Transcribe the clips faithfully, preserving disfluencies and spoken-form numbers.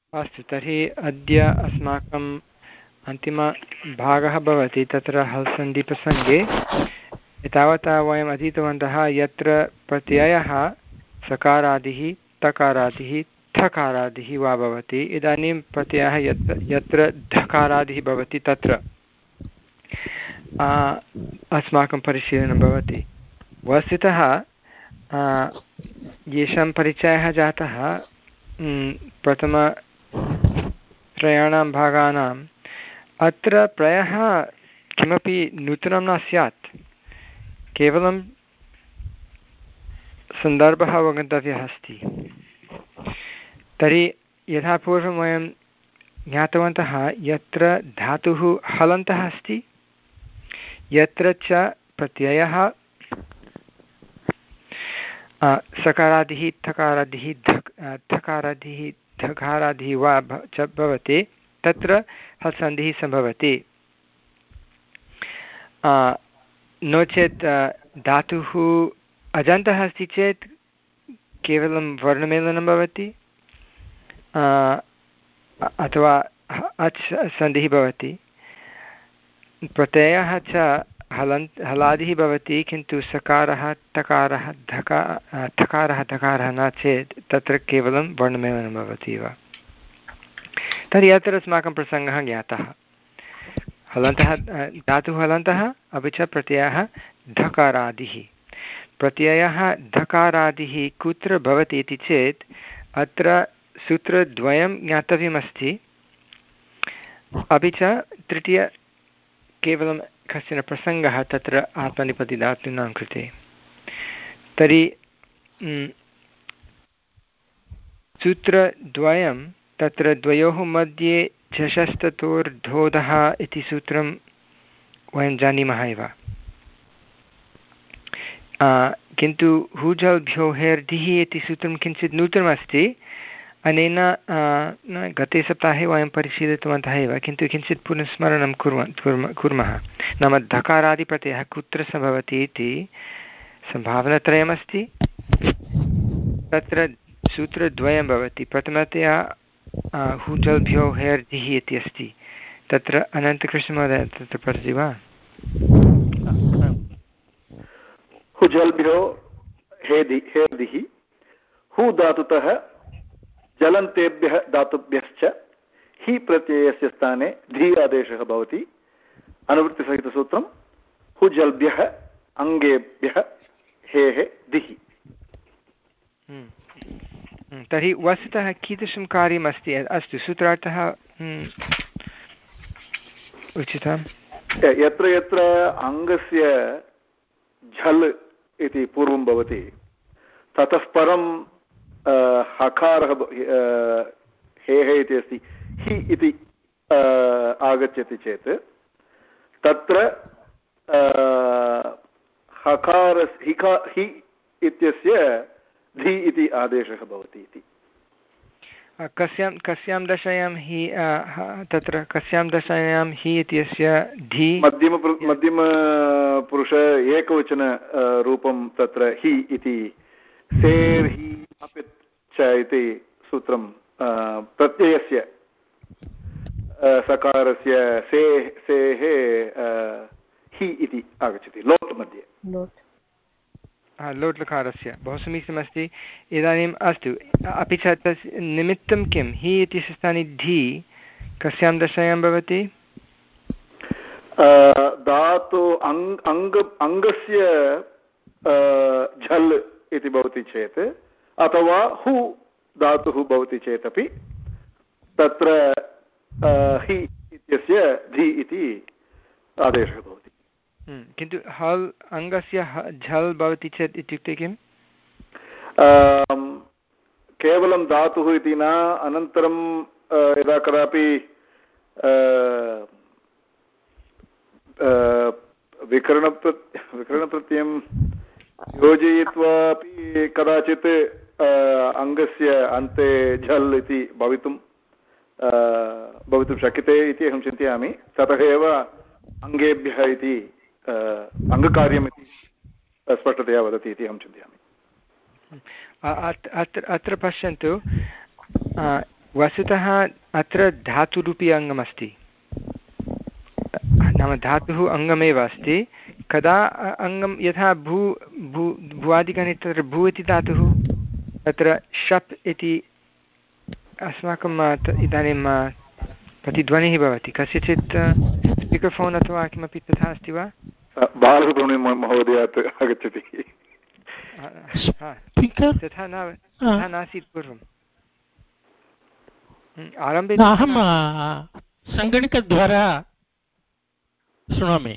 अस्तु, तर्हि अद्य अस्माकम् अन्तिमभागः भवति तत्र हल् सन्धिप्रसङ्गे। एतावता वयम् अधीतवन्तः यत्र प्रत्ययः सकारादिः तकारादिः थकारादिः वा भवति। इदानीं प्रत्ययः यत्र यत्र धकारादिः भवति तत्र अस्माकं परिशीलनं भवति। वस्तुतः येषां परिचयः जातः प्रथमत्रयाणां भागानाम् अत्र प्रायः किमपि नूतनं न स्यात्, केवलं सन्दर्भः अवगन्तव्यः अस्ति। तर्हि यथा पूर्वं वयं ज्ञातवन्तः यत्र धातुः हलन्तः अस्ति, यत्र च प्रत्ययः सकारादिः थकारादिः धक् थकारादिः धकारादिः वा च भवति, तत्र हल्सन्धिः सम्भवति। नो चेत् धातुः अजन्तः अस्ति चेत् केवलं वर्णमेलनं भवति अथवा अच् सन्धिः भवति। प्रत्ययः च हलन्त् हलादिः भवति, किन्तु सकारः तकारः धका थकारः धकारः न चेत् तत्र केवलं वर्णमेलनं भवति वा। तर्हि अत्र अस्माकं प्रसङ्गः ज्ञातः। हलन्तः धातुः हलन्तः, अपि च प्रत्ययः धकारादिः। प्रत्ययः धकारादिः कुत्र भवति इति चेत् अत्र सूत्रद्वयं ज्ञातव्यमस्ति, अपि च तृतीय केवलं कश्चन प्रसङ्गः तत्र आत्मनेपदिधातूनां कृते। तर्हि सूत्रद्वयं तत्र द्वयोः मध्ये झषस्ततोर्धोधः इति सूत्रं वयं जानीमः एव, किन्तु हुजल्भ्यो हेर्धिः इति सूत्रं किञ्चित् नूतनमस्ति। अनेन गते सप्ताहे वयं परिशीलितवन्तः एव, किन्तु किञ्चित् पुनस्मरणं कुर्मः कुर्मः नाम धकारादिप्रत्ययः कुत्र सम्भवति इति सम्भावनात्रयमस्ति। तत्र सूत्रद्वयं भवति। प्रथमतया हुजल्भ्यो हेर्धिः इति अस्ति, तत्र अनन्तकृष्णमहोदय तत्र पठति वा? हुजल्भ्यो हेदि हेर्धिः हु धातुतः जलन्तेभ्यः धातुभ्यश्च हि प्रत्ययस्य स्थाने धी आदेशः भवति। अनुवृत्तिसहितसूत्रं हुजल्भ्यः अङ्गेभ्यः हेः दिः। तर्हि वस्तुतः कीदृशं कार्यमस्ति? अस्तु, सूत्रार्थः उचितम्। यत्र यत्र अङ्गस्य झल् इति पूर्वं भवति, ततः परं हकारः हेः इति अस्ति, हि इति आगच्छति चेत् तत्र हकारस् हिका हि इत्यस्य धि इति आदेशः भवति इति। कस्यां कस्यां दशायां हि तत्र कस्यां दशायां हि इत्यस्य धि मध्यम मध्यमपुरुष एकवचन रूपं तत्र हि इति सेर्हि अपि च इति सूत्रं प्रत्ययस्य सकारस्य से सेः हि इति आगच्छति लोट् मध्ये। लोट् लकारस्य बहु समीचीनमस्ति। इदानीम् अस्तु, अपि च तस्य निमित्तं किं? हि इत्यस्य स्थाने धि कस्यां दशायां भवति? धातु अङ्ग अङ्ग अङ्गस्य झल् इति भवति चेत् अथवा हु धातुः भवति चेदपि तत्र हि इत्यस्य धि इति आदेशः भवति। किन्तु हल् अङ्गस्य झल् भवति चेत् इत्युक्ते किम्? केवलं धातुः इति न, अनन्तरं यदा कदापि विकरणप्र विकरणप्रत्ययं योजयित्वा अपि कदाचित् अङ्गस्य अन्ते झल् इति भवितुं भवितुं शक्यते इति अहं चिन्तयामि। ततः एव अङ्गेभ्यः इति अङ्गकार्यम् इति स्पष्टतया वदति इति अहं चिन्तयामि। अत्र अत्र पश्यन्तु, वस्तुतः अत्र धातुरूपी अङ्गमस्ति, नाम धातुः अङ्गमेव अस्ति। कदा अङ्गं यथा भू भू भुवादिगणे तत्र भू इति धातुः, तत्र शप् इति अस्माकं इदानीं प्रतिध्वनिः भवति। कस्यचित् स्पीकर् अथवा किमपि तथा अस्ति वा? बालसुब्रह्मण्यं महोदयात् आगच्छति। तथा न तथा नासीत् पूर्वम्। आरम्भे अहं सङ्गणकद्वारा शृणोमि।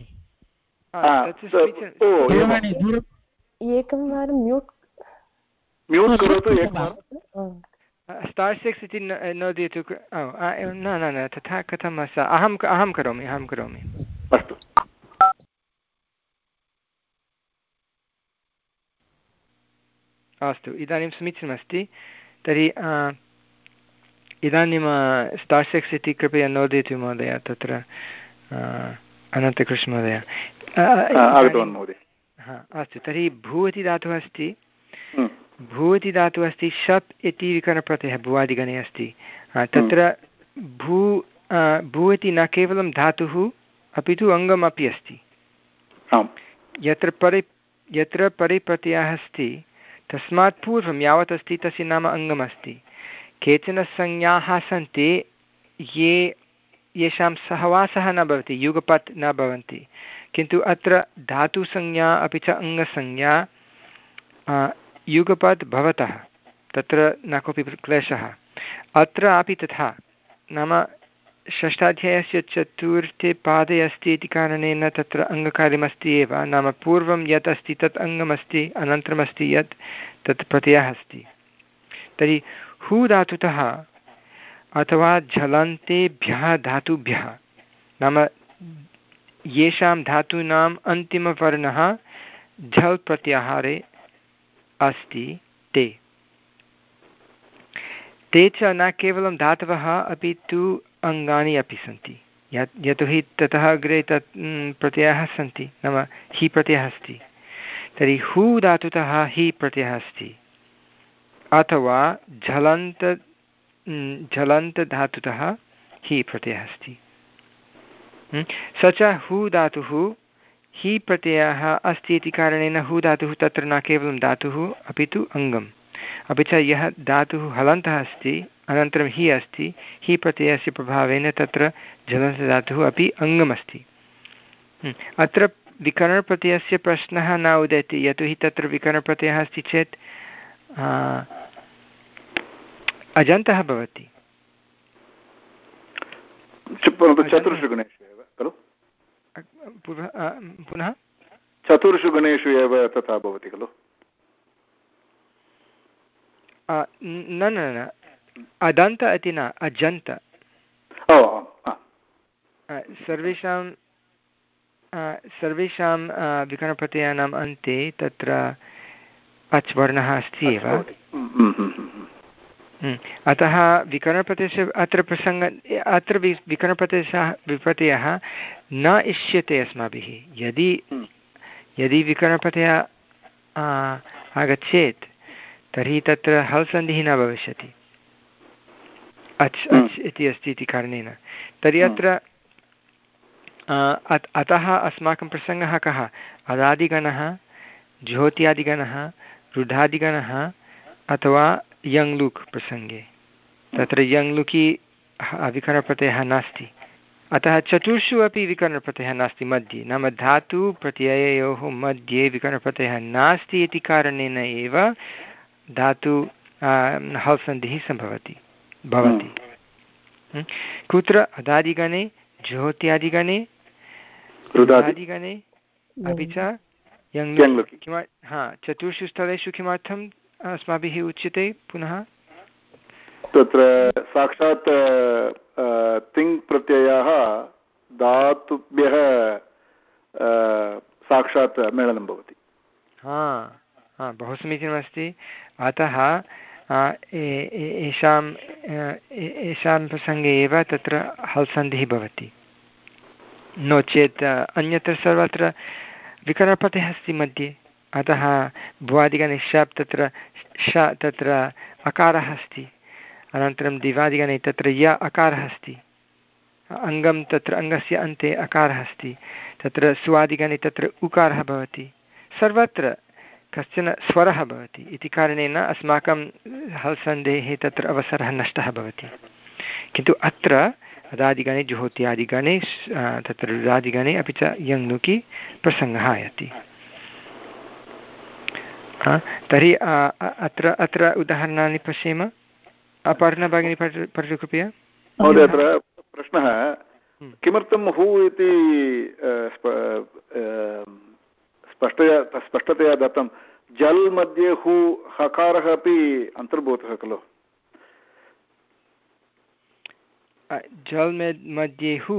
एकं वारं म्यूट् म्यूट् करोतु एकवारं। स्टार् सिक्स् इति नोदयतु। न न न तथा कथम् अस् अहम् अहं करोमि अहं करोमि अस्तु। अस्तु, इदानीं समीचीनमस्ति। तर्हि इदानीं स्टार् सिक्स् इति कृपया नोदयतु महोदय, तत्र अनन्तकृष्णमहोदय। अस्तु, तर्हि भू इति धातुः अस्ति, भू इति धातुः अस्ति, शप् इति विकरणप्रत्ययः भुवादिगणे अस्ति। तत्र भू भू इति न केवलं धातुः अपि तु अङ्गमपि अस्ति। यत्र परि यत्र परिप्रत्ययः अस्ति तस्मात् पूर्वं यावत् अस्ति तस्य नाम अङ्गमस्ति। केचन संज्ञाः सन्ति ये येषां सहवासः न भवति, युगपत् न भवन्ति, किन्तु अत्र धातुसंज्ञा अपि च अङ्गसंज्ञा युगपत् भवतः, तत्र न कोऽपि क्लेशः। अत्रापि तथा, नाम षष्ठाध्यायस्य चतुर्थे पादे अस्ति इति कारणेन तत्र अङ्गकार्यमस्ति एव, नाम पूर्वं यत् अस्ति तत् अङ्गमस्ति, अनन्तरमस्ति यत् तत् प्रत्ययः अस्ति। तर्हि हू धातुतः अथवा झलन्तेभ्यः धातुभ्यः, नाम येषां धातूनाम् अन्तिमवर्णः झल् प्रत्याहारे अस्ति ते ते च न केवलं धातवः अपि तु अङ्गानि अपि सन्ति। यत् यतोहि ततः अग्रे तत् प्रत्ययाः सन्ति, नाम हि प्रत्ययः अस्ति। तर्हि हू धातुतः हि प्रत्ययः अस्ति, अथवा झलन्त झलन्तधातुतः हि प्रत्ययः अस्ति। स च हू धातुः हि प्रत्ययः अस्ति इति कारणेन हू धातुः तत्र न केवलं धातुः अपि तु अङ्गम्। अपि च यः धातुः हलन्तः अस्ति अनन्तरं हि अस्ति, हि प्रत्ययस्य प्रभावेन तत्र झलन्तधातुः अपि अङ्गमस्ति। अत्र विकरणप्रत्ययस्य प्रश्नः न उदेति, यतोहि तत्र विकरणप्रत्ययः अस्ति चेत् अजन्तः भवति। चतुर्षु गणेषु एव खलु? पुनः चतुर्षु गणेषु एव तथा भवति खलु? न न न, अदन्त इति न, अजन्त। सर्वेषां सर्वेषां विकरणप्रत्ययानाम् अन्ते तत्र अच् वर्णः अस्ति एव। अतः विकरणप्रत्ययस्य अत्र प्रसङ्ग अत्र वि विकरणप्रत्ययः विप्रत्ययः न इष्यते अस्माभिः। यदि यदि विकरणप्रत्ययः आगच्छेत् तर्हि तत्र हल् सन्धिः न भविष्यति, अच् अच् इति अस्ति इति कारणेन। तर्हि अत्र अतः अस्माकं प्रसङ्गः कः? अदादिगणः, ज्योत्यादिगणः, रुढादिगणः अथवा यङ्लुक् प्रसङ्गे। तत्र यङ्लुकि विकरणप्रत्ययः नास्ति, अतः चतुर्षु अपि विकरणप्रत्ययः नास्ति मध्ये, नाम धातु प्रत्यययोः मध्ये विकरणप्रत्ययः नास्ति इति कारणेन एव धातु हल् सन्धिः सम्भवति भवति। कुत्र? अदादिगणे, ज्योत्यादिगणे, रुढादिगणे अपि च यङ्लुकि। किम हा चतुर्षु स्थलेषु किमर्थम् अस्माभिः उच्यते पुनः? तत्र साक्षात् तिङ् प्रत्ययः धातुभ्यः साक्षात् मेलनं भवति। हा हा बहु समीचीनमस्ति। अतः एषां एषां प्रसङ्गे एव तत्र हल् सन्धिः भवति, नो चेत् अन्यत्र सर्वत्र विकरणप्रत्ययः अस्ति मध्ये। अतः भुवादिगणे शप् तत्र श तत्र अकारः अस्ति, अनन्तरं दिवादिगणे तत्र य अकारः अस्ति, अङ्गं तत्र अङ्गस्य अन्ते अकारः अस्ति, तत्र स्वादिगणे तत्र उकारः भवति, सर्वत्र कश्चन स्वरः भवति इति कारणेन अस्माकं हल्सन्धेः तत्र अवसरः नष्टः भवति। किन्तु अत्र अदादिगणे जुहोत्यादिगणे तत्र रुदादिगणे अपि च यङ्नुकि प्रसङ्गः आयाति। तर्हि अत्र अत्र उदाहरणानि पश्येम। अपर्णा भगिनी पठतु कृपया। महोदय अत्र प्रश्नः किमर्थं हु इति स्पष्टतया स्पष्टतया दत्तं, जल् मध्ये हु हकारः अपि अन्तर्भूतः खलु? जल् मध्ये हु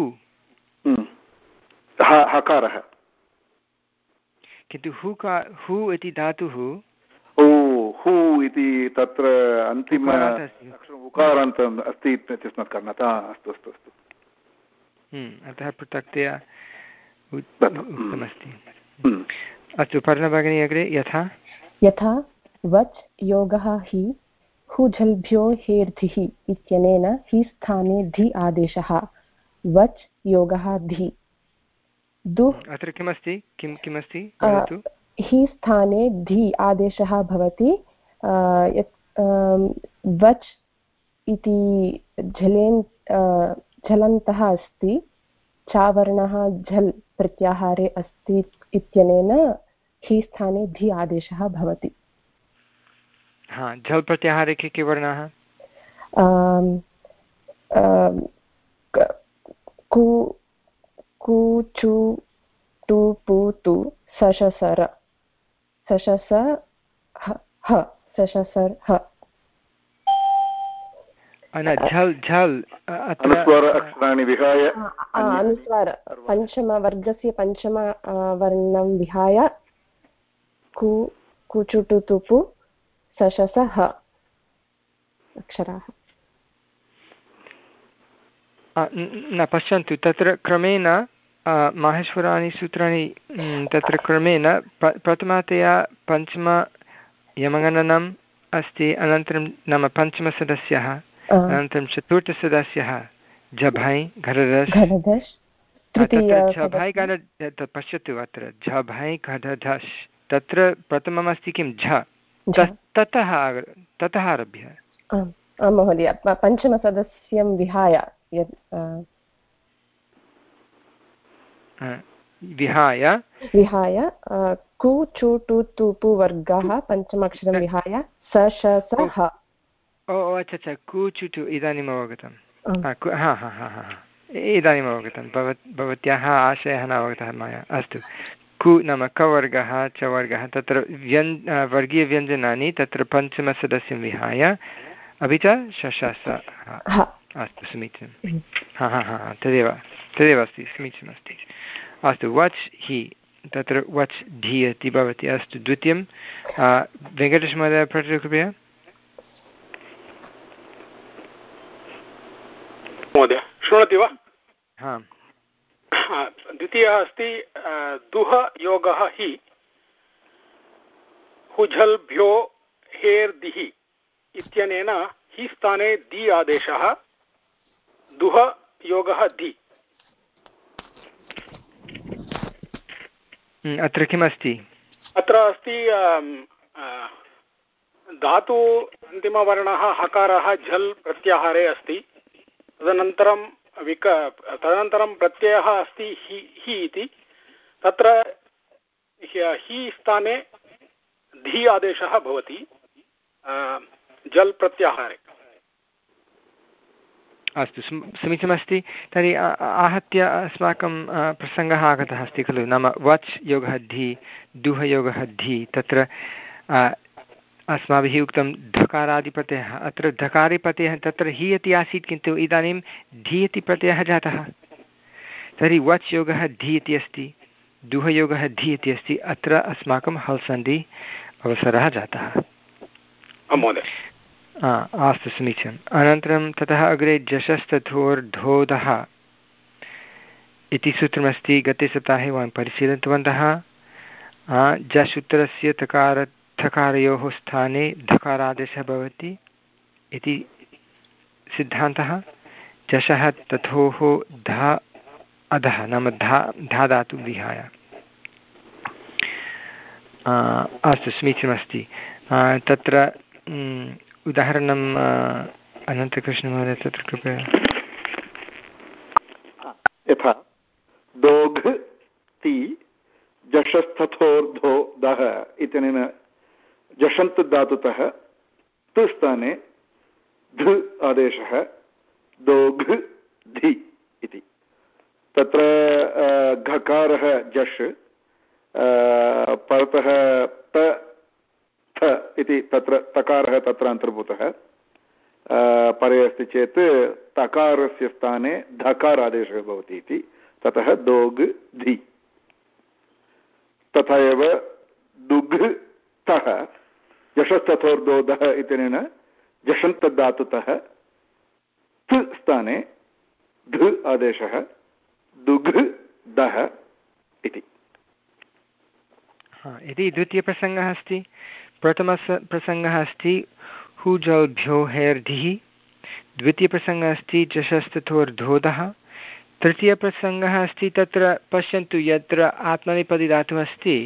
हकारः, किन्तु हु का हु इति धातुः ओ हु इति तत्र अन्तिम उकारान्तम् अस्ति इत्यस्मात् कारणात् अस्तु अस्तु अस्तु अतः पृथक्तया उक्तमस्ति। अस्तु पर्णभगिनी अग्रे। यथा यथा वच् योगः हि हुझल्भ्यो हेर्धिः इत्यनेन हि स्थाने धि आदेशः, वच् योगः धि। दुह् अत्र किमस्ति, किं किमस्ति? हि स्थाने धि आदेशः भवति। वच् इति झलेन् झलन्तः अस्ति, चावर्णः झल् प्रत्याहारे अस्ति इत्यनेन हि स्थाने धि आदेशः भवति। हा, झल् प्रत्याहारे के के वर्णाः? कु कु चु टु पु तु सशसर सशस ह सशसर ह। झल् झल् अनुस्वार अक्षराणि विहाय अनुस्वार पञ्चमवर्गस्य पञ्चम वर्णं विहाय कु कुचुटु तुपु सशस ह अक्षराः। न पश्यन्तु, तत्र क्रमेण माहेश्वराणि सूत्राणि तत्र क्रमेण प्रथमतया पञ्चम यमगणनम् अस्ति, अनन्तरं नाम पञ्चमसदस्यः, अनन्तरं चतुर्थसदस्यः झभै घरधस्, झभै घन पश्यतु अत्र झभै घधधस्, तत्र प्रथममस्ति किं झ, ततः ततः आरभ्य। आं महोदय, पञ्चमसदस्यं विहाय विहाय विहाय कु चु टु तु पु वर्गः पञ्चमाक्षरं विहाय स श स ह। ओ अच्छा अच्छा, कु चु टु इदानीम् अवगतं। हा हा हा हा इदानीम् अवगतं, भवत् भवत्याः आशयः न अवगतः मया। अस्तु, कु नाम कवर्गः च वर्गः, तत्र व्यन् वर्गीयव्यञ्जनानि तत्र पञ्चमसदस्यं विहाय, अपि च शश स। अस्तु समीचीनं, हा हा हा तदेव तदेव अस्ति, समीचीनमस्ति। अस्तु, वच् हि तत्र वच् ढि इति भवति। अस्तु, द्वितीयं वेङ्कटेशमहोदय पठतु कृपया। महोदय शृणोति वा? हा, द्वितीयः अस्ति दुह योगः हि हुझल्भ्यो हेर्दिः इत्यनेन हि स्थाने दि आदेशः, दुह योगः दि। अत्र किमस्ति? अत्र अस्ति धातु अन्तिमवर्णः हकारः झल् प्रत्याहारे अस्ति, तदनन्तरं विक तदनन्तरं प्रत्ययः अस्ति हि हि इति, तत्र हि स्थाने धि आदेशः भवति जल् प्रत्याहारे। अस्तु, समीचीनमस्ति। तर्हि आहत्य अस्माकं प्रसङ्गः आगतः अस्ति खलु, नाम वच् योगः धि, दुह योगः धि, तत्र अस्माभिः उक्तं धकारादिप्रत्ययः, अत्र धकारिप्रत्ययः तत्र हि इति आसीत्, किन्तु इदानीं धि इति प्रत्ययः जातः। तर्हि वच् योगः धि इति अस्ति, दुह योगः धि इति अस्ति, अत्र अस्माकं हल्सन्धि अवसरः जातः। अस्तु समीचीनम्। अनन्तरं ततः अग्रे जशस्तथोर्धोधः इति सूत्रमस्ति, गते सप्ताहे वयं परिशीलितवन्तः। जश् उत्तरस्य तकार थकारयोः स्थाने धकारादेशः भवति इति सिद्धान्तः जशः तथोः धा अधः नाम धा धा धातु विहाय। अस्तु समीचीनमस्ति। तत्र उदाहरणम् अनन्तकृष्णमहोदय तत्र कृपया। यथा दोघ् ति जशस्तथोर्धो दः इत्यनेन जषन्त् धातुतः तु स्थाने ध आदेशः दोघ् धि इति। तत्र घकारः जश् परतः त थ इति तत्र तकारः तत्र अन्तर्भूतः परे अस्ति चेत् तकारस्य स्थाने धकार आदेशः भवति इति। ततः दोघ् धि। तथा एव दुघ् तः जषस्तथोर्धोधः इत्यनेन जषन्तधातुतः त् स्थाने ध आदेशः दुघ् दः इति। यदि द्वितीयप्रसङ्गः अस्ति, प्रथमः प्रसङ्गः अस्ति हुजल्भ्यो हेर्धिः, द्वितीयप्रसङ्गः अस्ति जशस्तथोर्धोधः, तृतीयप्रसङ्गः अस्ति तत्र पश्यन्तु यत्र आत्मनेपदी धातुः अस्ति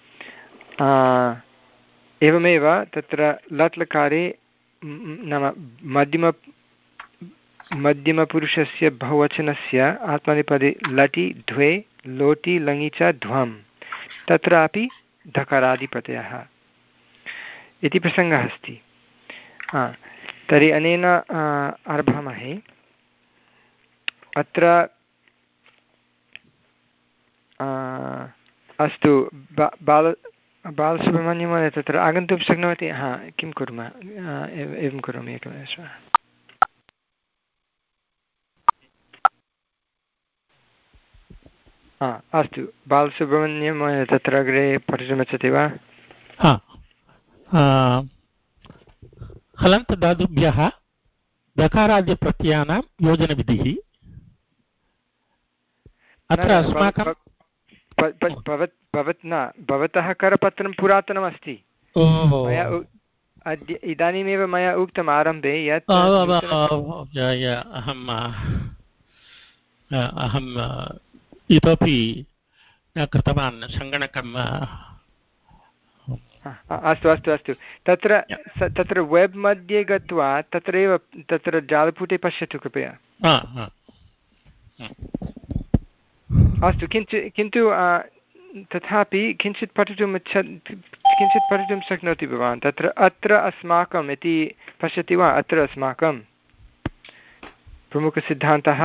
एवमेव तत्र लट् लकारे नाम मध्यम मध्यमपुरुषस्य बहुवचनस्य आत्मनेपदी लटि द्वे लोटि लङि च ध्वं तत्रापि धकारादिप्रत्ययः इति प्रसङ्गः अस्ति। तर्हि अनेन आरभामहे। अत्र अस्तु बा बाल बालसुब्रह्मण्यमहोदय तत्र आगन्तुं शक्नोति? हा, किं कुर्मः? एवं करोमि एकनिमेषः। हा अस्तु, बालसुब्रह्मण्यमहोदय तत्र अग्रे पठितुमिच्छति वा? हा, हलन्तधातुभ्यः दकारादिप्रत्ययानां योजनविधिः। अत्र अस्माकं भवत् न भवतः करपत्रं पुरातनमस्ति। मया अद्य इदानीमेव मया उक्तम् आरम्भे यत् अहम् अहम् इतोपि न कृतवान् सङ्गणकं। अस्तु अस्तु अस्तु तत्र तत्र वेब् मध्ये गत्वा तत्रैव तत्र जालपुटे पश्यतु कृपया। अस्तु किञ्चित् किन्तु तथापि किञ्चित् पठितुम् इच्छ किञ्चित् पठितुं शक्नोति भवान्। तत्र अत्र अस्माकम् इति पश्यति वा? अत्र अस्माकं प्रमुखसिद्धान्तः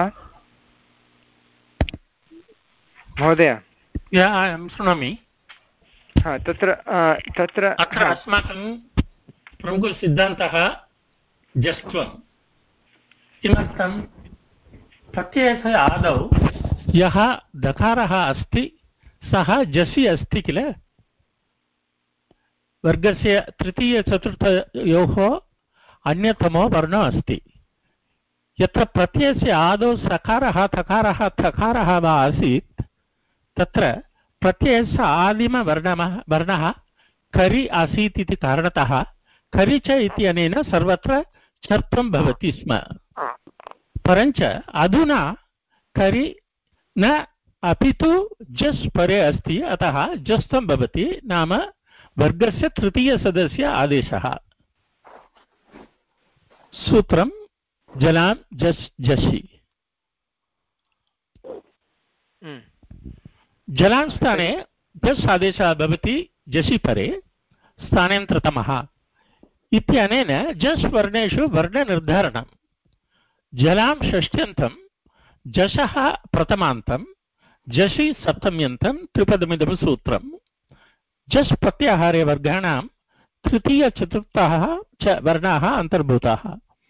महोदय शृणोमि। हा तत्र तत्र अत्र अस्माकं प्रमुखसिद्धान्तः जस्त्वं। किमर्थं? प्रत्ययस्य आदौ यः दकारः अस्ति सः जसि अस्ति किल। वर्गस्य तृतीयचतुर्थयोः अन्यतमो वर्णः अस्ति। यत्र प्रत्ययस्य आदौ सकारः थकारः थकारः वा आसीत् तत्र प्रत्ययस्य आदिमवर्णः वर्णः करि आसीत् इति कारणतः करि च इत्यनेन सर्वत्र चर्त्वं भवति स्म। परञ्च अधुना करि न अपि तु जस् परे अस्ति, अतः जस्त्वं भवति, नाम वर्गस्य तृतीयसदस्य आदेशः। सूत्रं जलां जस् जसि। जलां स्थाने जस् आदेशः भवति जसि परे स्थानान्तरतमः इत्यनेन जस् वर्णेषु वर्णनिर्धारणं। जलां षष्ट्यन्तं, जशः प्रथमान्तं, जसि सप्तम्यन्तं त्रिपदमिदं सूत्रं। जस् प्रत्याहारे वर्गाणां तृतीयचतुर्थः च वर्णाः अन्तर्भूताः।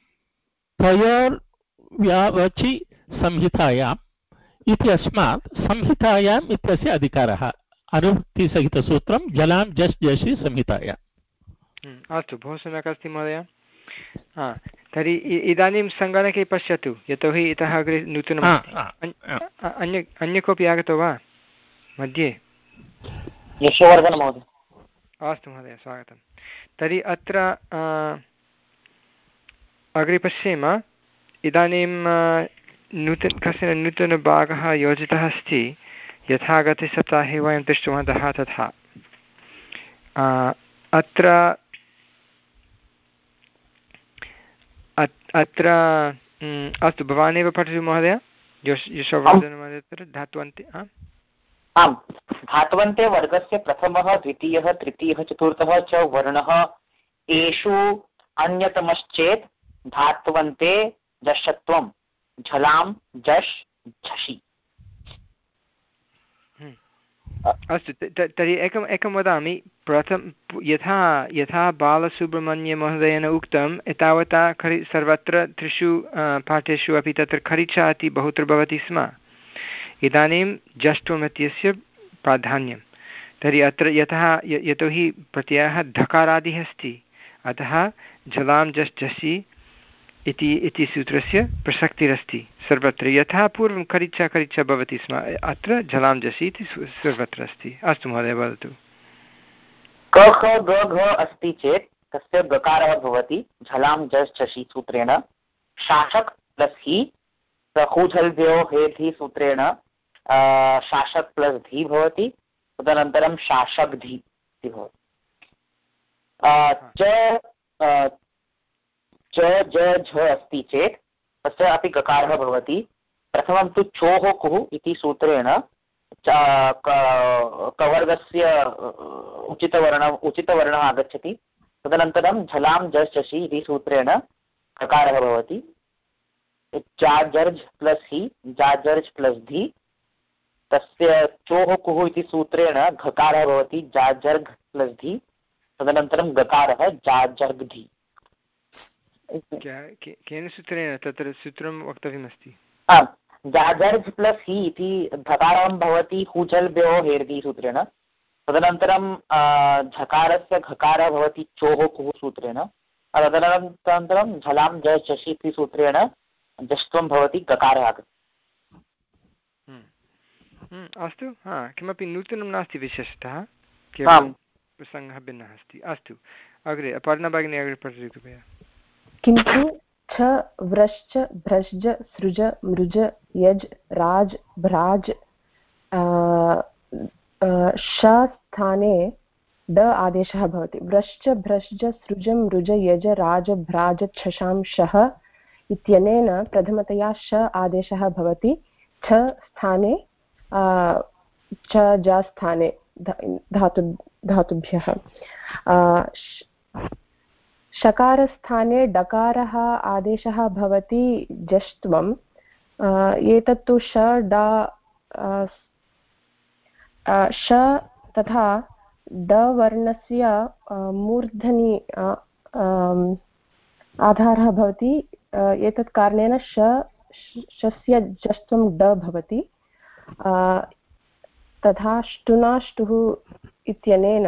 तयोर्व्यावचि संहितायाम् इत्यस्मात् संहितायाम् इत्यस्य अधिकारः। अनुक्तिसहितसूत्रं जलां जस् जसि संहितायाम्। अस्तु, बहु सम्यक् अस्ति महोदय। हा, तर्हि इदानीं सङ्गणके पश्यतु, यतोहि इतः अग्रे नूतनम् अन्य अन्य कोऽपि आगतो वा मध्ये? यशोवर्धन महोदय। अस्तु महोदय, स्वागतं। तर्हि अत्र अग्रे पश्येम। इदानीं नूतन कश्चन नूतनभागः योजितः अस्ति यथा गते सप्ताहे वयं दृष्टवन्तः तथा अत्र अत्र अस्तु भवानेव पठतु महोदय यशोवर्धनमहोदय तत्र धात्वन्ते आम् धात्वन्ते वर्गस्य प्रथमः द्वितीयः तृतीयः चतुर्थः च वर्णः एषु अन्यतमश्चेत् धात्वन्ते जषत्वं झलां जश् झषि। अस्तु तर्हि एकम् एकं वदामि प्रथम यथा यथा बालसुब्रह्मण्यमहोदयेन उक्तम् एतावता खरि सर्वत्र त्रिषु पाठेषु अपि तत्र खरिचा इति बहुत्र भवति स्म। इदानीं जष्ट्वम् इत्यस्य प्राधान्यं तर्हि अत्र यतः यतोहि प्रत्ययः धकारादिः अस्ति अतः झलां जश् झषि इति इति सूत्रस्य प्रसक्तिरस्ति सर्वत्र यथा पूर्वं खरिचा खरिचा भवति स्म अत्र झलां झषि इति सर्वत्र अस्ति। अस्तु महोदय वदतु। क ख ग घ अस्ति चेत् तस्य गकारः भवति झलां जश् झषि सूत्रेण शासक प्लस् हि हूझल्भ्यो हेधि सूत्रेण शासक प्लस् धी भवति तदनन्तरं शासक धी इति भवति। च च ज झ अस्ति चेत् तस्य अपि गकारः भवति। प्रथमं तु चोः कुः इति सूत्रेण कवर्गस्य उचितवर्णः उचितवर्णः आगच्छति तदनन्तरं झलां जश् झषि इति सूत्रेण गकारः भवति। जाजर्ज् प्लस् हि जाजर्ज् प्लस् धी तस्य चोः कुः इति सूत्रेण घकारः भवति जाजर्घ् प्लस् धी तदनन्तरं गकारः जाजर्घ् धी। केन सूत्रेण तत्र सूत्रं वक्तव्यमस्ति? आम् जाजर्ज् प्लस् हि इति धकारं भवति हूझल्भ्यो हेर्दि सूत्रेण तदनन्तरं झकारस्य घकारः भवति चोः कुः सूत्रेण तदनन्तरं झलां जश् झषि इति सूत्रेण जष्ट्वं भवति गकारः आगच्छति। अस्तु हा किमपि नूतनं नास्ति विशेषतः केवलं प्रसङ्गः भिन्नः अस्ति। अस्तु अग्रे अपर्णा भगिनी अग्रे पठतु कृपया। किन्तु छ व्रश्च भ्रश्च सृज मृज यज् राज भ्राज श स्थाने ड आदेशः भवति। व्रश्च भ्रश्च सृज मृज यज राज भ्राज छशां शः इत्यनेन प्रथमतया श आदेशः भवति छ स्थाने च ज स्थाने धातु धातुभ्यः। शकारस्थाने डकारः आदेशः भवति जष्ट्वम्। एतत्तु श ड श तथा ड वर्णस्य मूर्धनि आधारः भवति। एतत् कारणेन श शस्य जष्ट्वं ड भवति। तथा ष्टुनाष्टुः इत्यनेन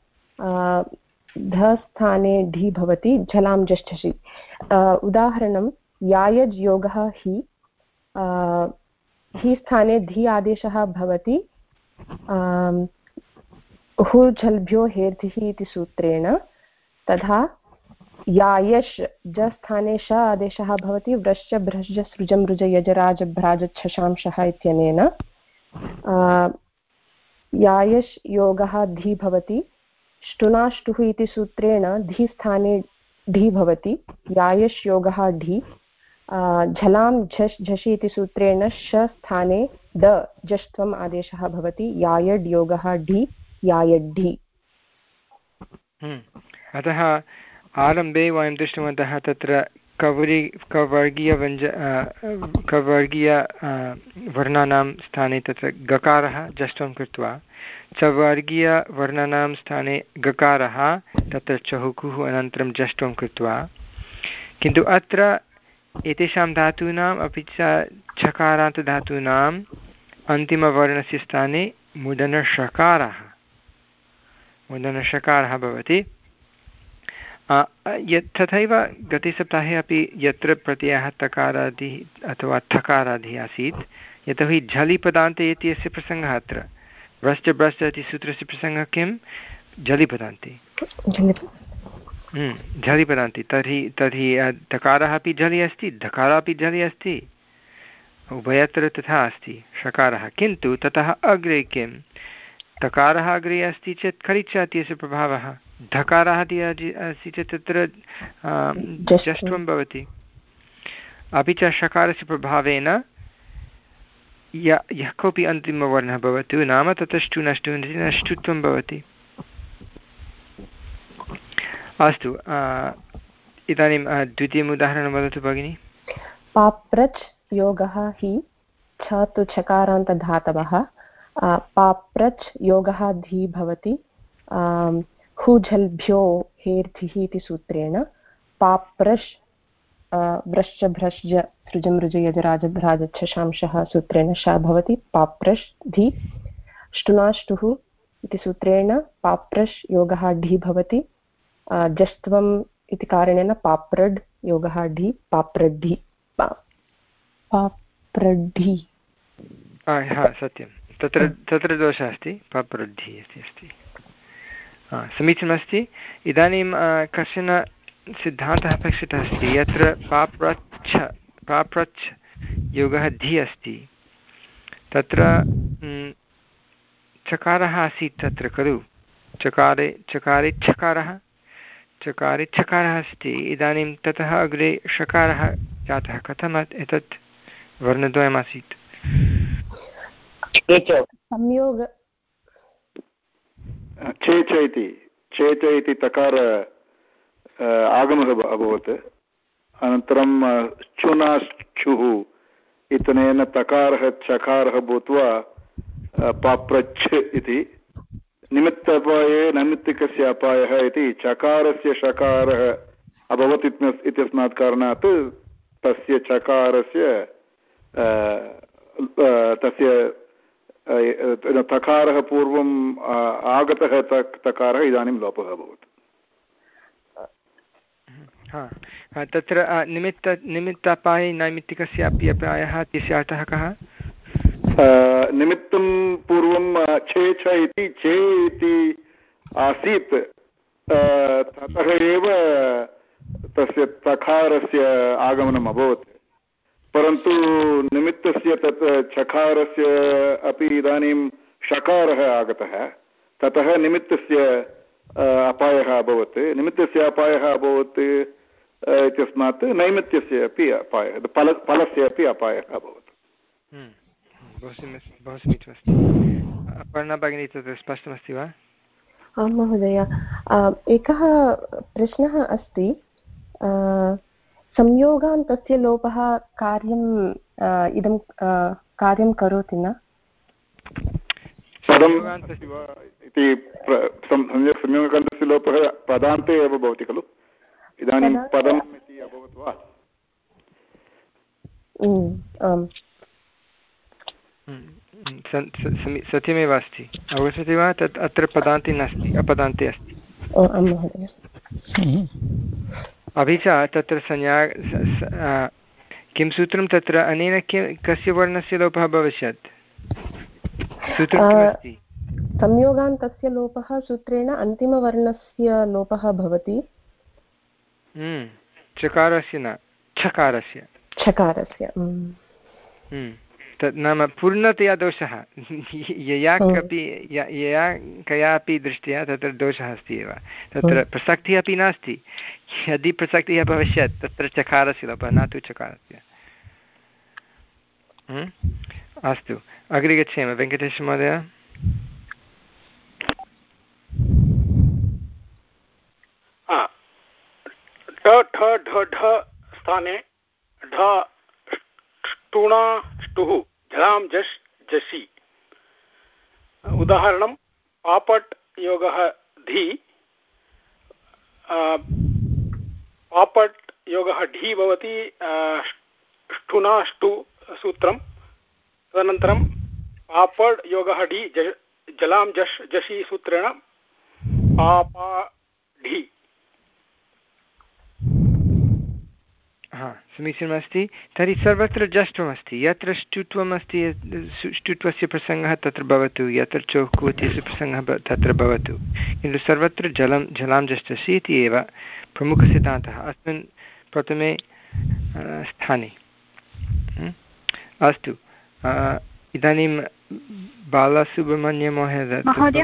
ध स्थाने ढि भवति झलां जश् झषि। उदाहरणं यायज् योगः हि हि स्थाने धि आदेशः भवति हुझल्भ्यो हेर्धिः इति सूत्रेण। तथा यायश् ज स्थाने श आदेशः भवति व्रश्च भ्रश्च सृज मृज यज राज भ्राज छशां शः इत्यनेन। यायश् योगः धी भवति ष्टुनाष्टुः इति सूत्रेण धी स्थाने ढि भवति यायश् योगः ढि। झलां झश् झषि इति सूत्रेण श स्थाने ड जष्ट्वम् आदेशः भवति यायड् योगः ढि यायड्ढि। अतः आरम्भे वयं दृष्टवन्तः तत्र कवरि कवर्गीयव्यञ्ज कवर्गीय वर्णानां स्थाने तत्र गकारः जष्ट्वं कृत्वा चवर्गीयवर्णानां स्थाने गकारः तत्र चहुकुः अनन्तरं जष्ट्वं कृत्वा। किन्तु अत्र एतेषां धातूनाम् अपि च छकारान्तधातूनाम् अन्तिमवर्णस्य स्थाने मुदनषकारः मुदनषकारः भवति। यत् तथैव गते सप्ताहे अपि यत्र प्रत्ययः तकारादिः अथवा थकारादिः आसीत् यतोहि झलि पदान्ते इत्यस्य प्रसङ्गः अत्र व्रश्च भ्रश्च इति सूत्रस्य प्रसङ्गः किं झलि पदान्ते। झलि पदान्ति तर्हि तर्हि तकारः अपि झलि अस्ति धकारः अपि झलि अस्ति उभयत्र तथा अस्ति षकारः किन्तु ततः अग्रे किं तकारः अग्रे अस्ति चेत् खलिच् इत्यस्य प्रभावः धकारः अस्ति चेत् तत्र जष्ट्वं भवति अपि च षकारस्य प्रभावेन य यः कोऽपि अन्तिमवर्णः भवतु नाम तत्र ष्टु नष्टु नष्टुत्वं भवति। अस्तु इदानीं द्वितीयम् उदाहरणं वदतु भगिनि। पाप्रच् योगः हि छ तु छकारान्तधातवः पाप्रच् योगः धी भवति हुझल्भ्यो हेर्धिः इति सूत्रेण पाप्रश् व्रश्च भ्रश्च सृजं ऋज यजराजभ्राजच्छ शांशः सूत्रेण श भवति पाप्रश् धी ष्टुनाष्टुः इति सूत्रेण पाप्रश् योगः ढि भवति जस्त्वम् इति कारणेन पाप्रड् योगः ढि पाप्रड्ढि पाप्रड्ढि हा सत्यं तत्र तत्र दोषः अस्ति पाप्रड्ढि अस्ति अस्ति समीचीनमस्ति। इदानीं कश्चन सिद्धान्तः अपेक्षितः अस्ति यत्र पाप्रच्छ पाप्रच्छ योगः धि अस्ति तत्र चकारः आसीत् तत्र खलु चकारे चकारे छकारः चकारे छकारः अस्ति इदानीं ततः अग्रे षकारः जातः कथम् एतत् वर्णद्वयमासीत् संयोग चेच इति चेच इति तकार आगमः अभवत् अनन्तरं चुनाश्चुः इत्यनेन तकारः चकारः भूत्वा पाप्रच्छ इति निमित्त अपाये नैमित्तिकस्य अपायः इति चकारस्य षकारः अभवत् इत्यस्मात् कारणात् तस्य चकारस्य तस्य तकारः पूर्वम् आगतः तकारः इदानीं लोपः अभवत्। हा तत्र निमित्त निमित्तापाये नैमित्तिकस्य अपि अपायः इत्यस्य अर्थः कः? निमित्तं पूर्वं छे छ इति चे इति आसीत् ततः एव तस्य तकारस्य आगमनम् अभवत् परन्तु निमित्तस्य तत् चकारस्य अपि इदानीं षकारः आगतः ततः निमित्तस्य अपायः अभवत् निमित्तस्य अपायः अभवत् इत्यस्मात् नैमित्तस्य अपि अपायः फल फलस्य अपि अपायः अभवत्। बहु समीचीनमस्ति। अपर्णा भगिनी तत्र स्पष्टमस्ति वा? आं महोदय एकः प्रश्नः अस्ति संयोगान्तस्य लोपः कार्यम् इदं कार्यं करोति न इति संयोगान्तस्य लोपः पदान्ते एव भवति खलु इदानीं पदम् इति अभवत् वा? आम् सत्यमेव अस्ति अवगच्छति वा? तत् अत्र पदान्ते नास्ति अपदान्ते अस्ति। अपि च तत्र संज्ञा किं सूत्रं तत्र अनेन किं कस्य वर्णस्य लोपः भविष्यत् सूत्रं किमस्ति? संयोगान्तस्य लोपः सूत्रेण अन्तिमवर्णस्य लोपः भवति चकारस्य न छकारस्य छकारस्य तत् नाम पूर्णतया दोषः यया कपि यया कयापि दृष्ट्या तत्र दोषः अस्ति एव तत्र प्रसक्तिः अपि नास्ति यदि प्रसक्तिः भविष्यत् तत्र चकारस्य लोपः न तु चकारस्य। अस्तु अग्रे गच्छेम वेङ्कटेश महोदय। ढ ढ ढ ढ स्थाने ढ ष्टुणा ष्टुः झलां झष् झषि उदाहरणं पापट् योगः धी पापट् योगः ढी भवति ष्टुना ष्टु सूत्रं तदनन्तरं पापड् योगः ढी जलां झष् झषि सूत्रेण पापा ढी। हा समीचीनमस्ति। तर्हि सर्वत्र जष्ट्वमस्ति, यत्र ष्टुत्वम् अस्ति ष्टुत्वस्य प्रसङ्गः तत्र भवतु, यत्र चौकु इत्यस्य प्रसङ्गः तत्र भवतु, किन्तु सर्वत्र जलं जलां जष्टसि इति एव प्रमुखसिद्धान्तः अस्मिन् प्रथमे स्थाने। अस्तु, इदानीं बालसुब्रह्मण्यमहोदय।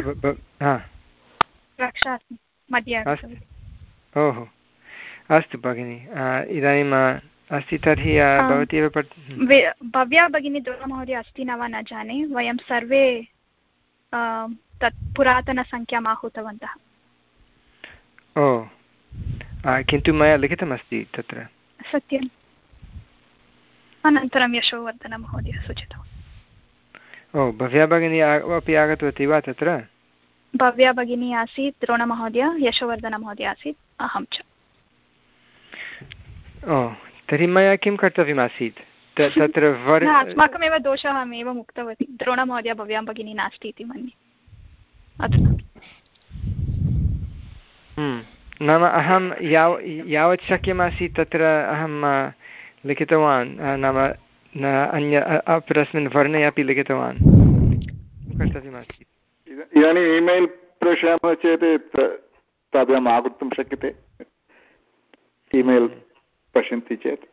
ओहो अस्तु भगिनि, इदानीम् अस्ति तर्हि भवती एव पठ। भव्या भगिनी दुर्गामहोदय अस्ति न वा न जाने, वयं सर्वे तत् पुरातनसङ्ख्याम् आहूतवन्तः। ओ किन्तु मया लिखितमस्ति तत्र। सत्यम्, अनन्तरं यशोवर्धनमहोदय सूचितवान्। ओ भव्या भगिनी अपि आगतवती वा तत्र? भव्या भगिनी आसीत्, द्रोणमहोदय, यशोवर्धनमहोदय आसीत्, अहं च। ओ तर्हि मया किं कर्तव्यमासीत् तत्र? अस्माकमेव दोषः, अहम् एवम् उक्तवती, द्रोणमहोदय भव्यां भगिनी नास्ति इति मन्ये। नाम अहं याव यावत् शक्यमासीत् तत्र अहं लिखितवान्, नाम न अन्य अपरस्मिन् वर्णे अपि लिखितवान्। किं कर्तव्यमासीत्? इदानीम् ईमेल् प्रेषयामः चेत् ताभ्याम् आगन्तुं शक्यते, ईमेल् पश्यन्ति चेत्।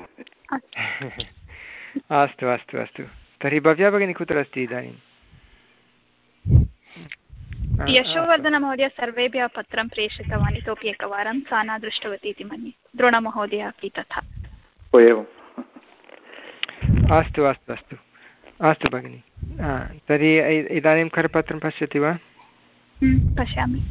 अस्तु अस्तु अस्तु, तर्हि भव्या भगिनी कुत्र अस्ति इदानीं? यशोवर्धनमहोदय सर्वेभ्यः पत्रं प्रेषितवान्, इतोपि एकवारं सा न दृष्टवती इति मन्ये, द्रोणमहोदय अपि तथा। ओ एवम्, अस्तु अस्तु अस्तु अस्तु भगिनि, तर्हि इदानीं करपत्रं पश्यति वा? पश्यामि।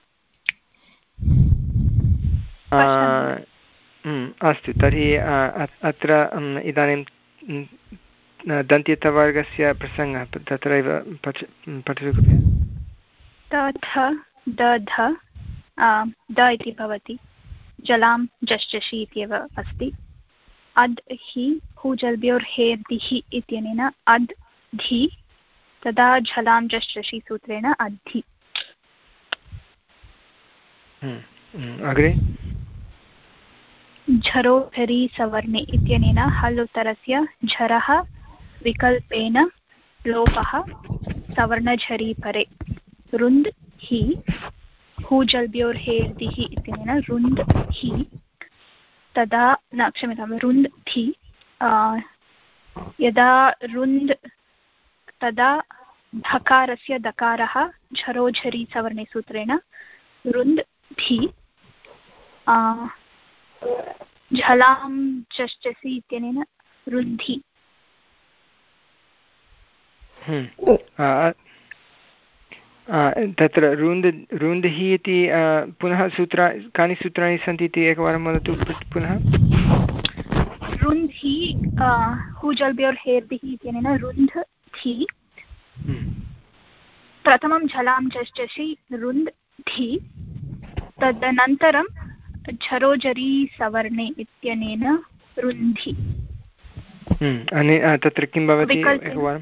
अस्तु, तर्हि अत्र इदानीं दन्त्यतवर्गस्य प्रसङ्गः तत्रैव पठतु कृपया। तथ दध द इति भवति, जलां जश्चषि इत्येव अस्ति। अद् हि हुजल्भ्योर्हेर्दिः इत्यनेन अद् धि, तदा झलां जश्चषि सूत्रेण अद्धि। अग्रे झरोझरि सवर्णे इत्यनेन हल् उत्तरस्य झरः विकल्पेन लोपः सवर्णझरि परे। रुन्द् हि हुजल्भ्योर्हेर्दिः इत्यनेन रुन्द् हि, तदा न क्षम्यतां रुन्द् धि, यदा रुन्द् तदा धकारस्य दकारः झरोझरि सवर्णे सूत्रेण रुन्द् धि। झलां चषसि इत्यनेन रुन्धि। तत्र रुन्द् रुन्धि इति पुनः सूत्र कानि सूत्राणि सन्ति इति एकवारं वदतु पुनः। रुन्धि हुजल्भ्योर्हेर्दिः इत्यनेन रुन्ध् धि, प्रथमं झलां चषसि रुन्द् धि, तदनन्तरं झरोझरि सवर्णे इत्यनेन रुन्धि। तत्र किं भवति एकवारं?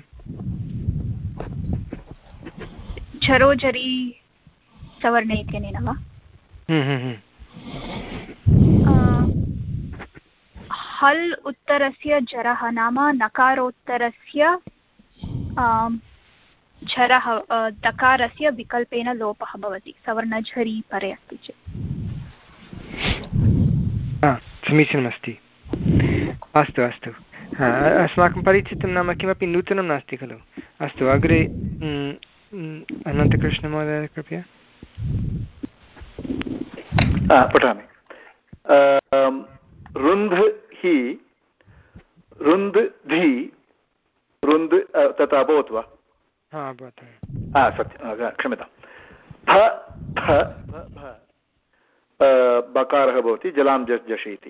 झरोझरि सवर्णे इत्यनेन वा? हल् उत्तरस्य जरः नाम नकारोत्तरस्य झरः दकारस्य विकल्पेन लोपः भवति, सवर्णझरि परे अस्ति चेत्। समीचीनमस्ति, अस्तु अस्तु, अस्माकं परिचितं नाम किमपि नूतनं नास्ति खलु। अस्तु, अग्रे अनन्तकृष्णमहोदय कृपया पठामि। रुन्ध् हि रुन्द् धि रुन्द् तत् अभवत् वा? सत्यं, क्षम्यतां। फ फ बकारः भवति, जलां जस् जषि इति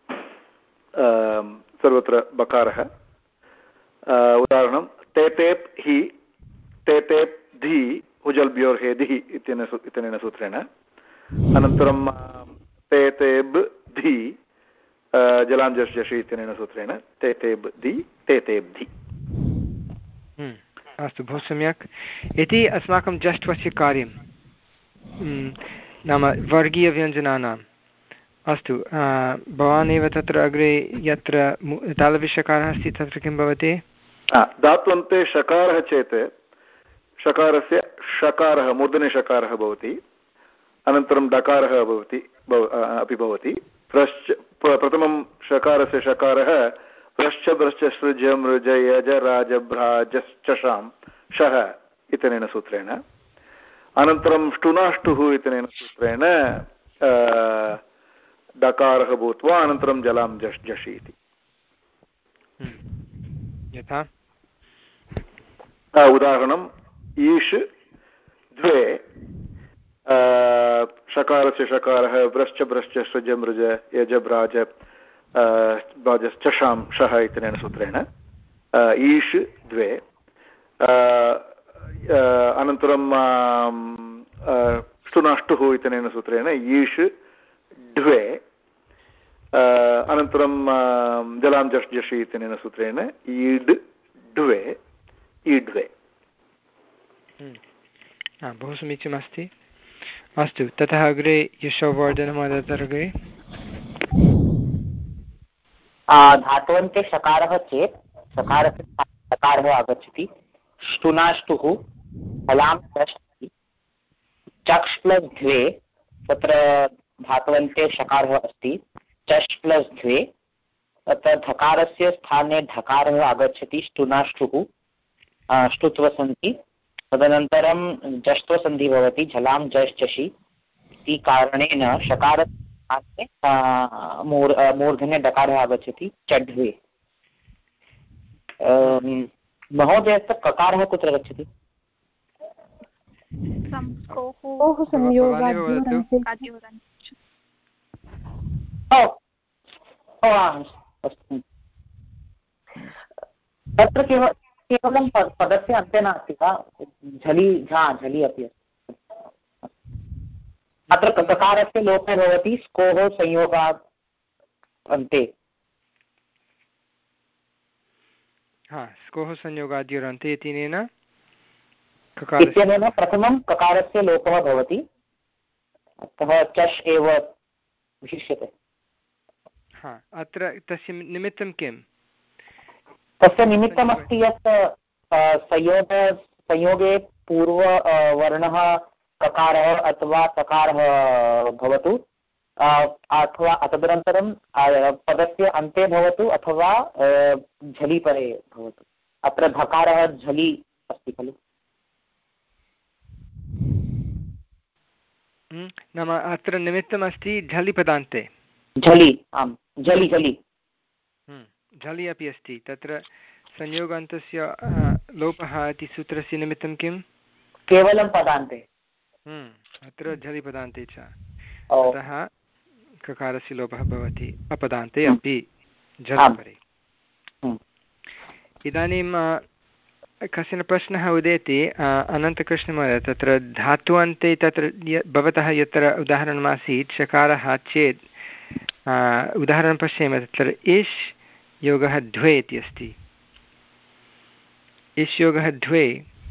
सर्वत्र बकारः। उदाहरणं तेतेप् हि तेतेप् धि हुजल्भ्योर्हेदिः इत्यनेन सूत्रेण। अनन्तरं तेतेब् धि जलां जस् जषि इत्यनेन सूत्रेण तेतेब् धि तेतेब् धि। अस्तु, बहु सम्यक्। इति अस्माकं जष्ट्वस्य कार्यं, नाम वर्गीयव्यञ्जनानां अस्तु भवान् एव तत्र अग्रे यत्र तालव्यषकारः अस्ति तत्र किं भवति धात्वन्ते षकारः चेत् षकारस्य षकारः मूर्धने षकारः भवति अनन्तरं डकारः भवति अपि भवति प्रश्च प्रथमं षकारस्य षकारः प्रश्च भ्रश्च सृज मृज यज राज भ्राजश्चषां शः इत्यनेन सूत्रेण अनन्तरं ष्टुनाष्टुः इत्यनेन सूत्रेण डकारः भूत्वा अनन्तरं जलां जश् जषि इति यथा उदाहरणम् ईश् द्वे षकारस्य षकारः व्रश्च भ्रश्च सृज मृज यज भ्राज भ्राजश्चषां शः इत्यनेन सूत्रेण ईश् द्वे अनन्तरं ष्टुनाष्टुः इत्यनेन सूत्रेण ईश् द्वे अनन्तरं जलां जश् जषि इत्यनेन सूत्रेण ईड् द्वे ईड्वे बहु समीचीनमस्ति अस्तु ततः अग्रे यशोवर्धनमहोदय अग्रे धातुवन्ते षकारः चेत् षकारस्य षकारः आगच्छति ष्टुनाष्टुः फलां चक्ष् प्लस् द्वे तत्र धातुवन्ते षकारः अस्ति चष् प्लस् द्वे तत्र धकारस्य स्थाने धकारः आगच्छति ष्टुनाष्टुः ष्टुत्वसन्धि तदनन्तरं जष्ट्वसन्धि भवति झलां जश् जषि इति कारणेन षकारस्य मूर् मूर्धन्ये डकारः आगच्छति चड्वे महोदयस्य ककारः कुत्र गच्छति तत्र केवल केवलं पदस्य अन्ते नास्ति वा झलि झा झलि अपि अस्ति अत्र ककारस्य लोपः भवति स्कोः संयोगात् अन्ते हा स्कोः संयोगाद्योरन्ते इत्यनेन इत्यनेन प्रथमं ककारस्य लोपः भवति अतः चष् एव विशिष्यते हा अत्र तस्य निमित्तं किम् तस्य निमित्तमस्ति यत् संयोग संयोगे पूर्व वर्णः ककारः अथवा सकारः भवतु अथवा तदनन्तरं पदस्य अन्ते भवतु अथवा झलिपरे भवतु अत्र धकारः झलि अस्ति खलु नाम अत्र निमित्तमस्ति झलिपदान्ते झलि आम् झलि झलि झलि अपि अस्ति तत्र संयोगान्तस्य लोपः इति सूत्रस्य निमित्तं किं केवलं पदान्ते अत्र झलिपदान्ते च अतः ककारस्य लोपः भवति अपदान्ते अपि झलिपरे इदानीं कश्चन प्रश्नः उदेति अनन्तकृष्णमहोदय तत्र धात्वन्ते तत्र भवतः यत्र उदाहरणमासीत् षकारः चेत् उदाहरणं पश्यामः तत्र इष् योगः द्वे इति अस्ति इष् योगः द्वे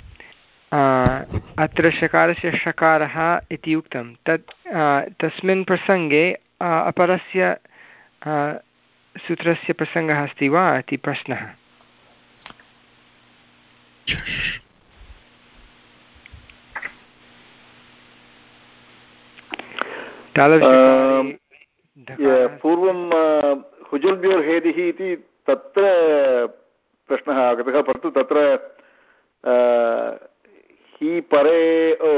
अत्र षकारस्य षकारः इति उक्तं तत् तस्मिन् प्रसङ्गे अपरस्य सूत्रस्य प्रसङ्गः अस्ति वा इति प्रश्नः पूर्वं हुजुल्भ्योर्हेदिः इति तत्र प्रश्नः आगतः परन्तु तत्र हि परे ओ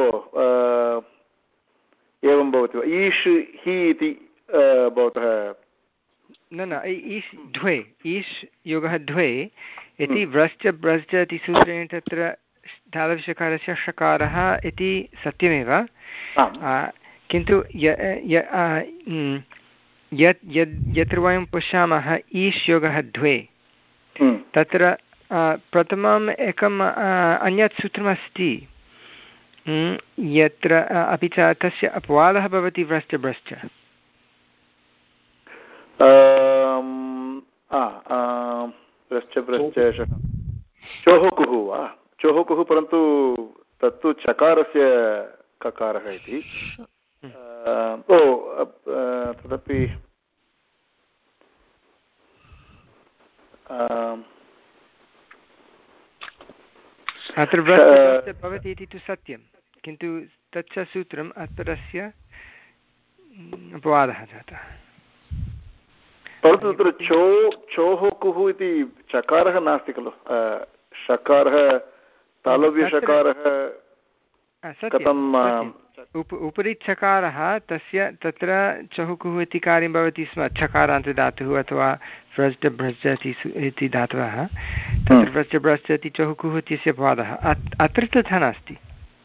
एवं भवति वा ईश् हि इति भवतः न न ईश् द्वे ईश् योगः द्वे इति व्रश्च ब्रश्च इति सूत्रेण तत्र तालव्यषकारस्य षकारः इति सत्यमेव किन्तु यत् यद् यत्र वयं पश्यामः ईश् योगः द्वे तत्र प्रथमम् एकम् अन्यत् सूत्रमस्ति यत्र अपि च तस्य अपवादः भवति व्रश्च ब्रश्च व्रश्च ब्रश्च चोहुकुः वा चोहुकुः परन्तु तत्तु चकारस्य ककारः इति ओ तदपि अत्र व्रस्य भवति इति तु सत्यं, किन्तु तच्च सूत्रम् अत्रस्य अपवादः जातः। परन्तु तत्र चो चोः कुः इति चकारः नास्ति खलु, षकारः तालव्यषकारः कथं उप उपरि चकारः तस्य तत्र चहुकुः इति कार्यं भवति स्म, चकारान्तधातुः अथवा व्रज भ्रज इति धातवः, तत्र व्रज भ्रज इति चहुकुः इत्यस्य अपवादः। अत्र तथा नास्ति।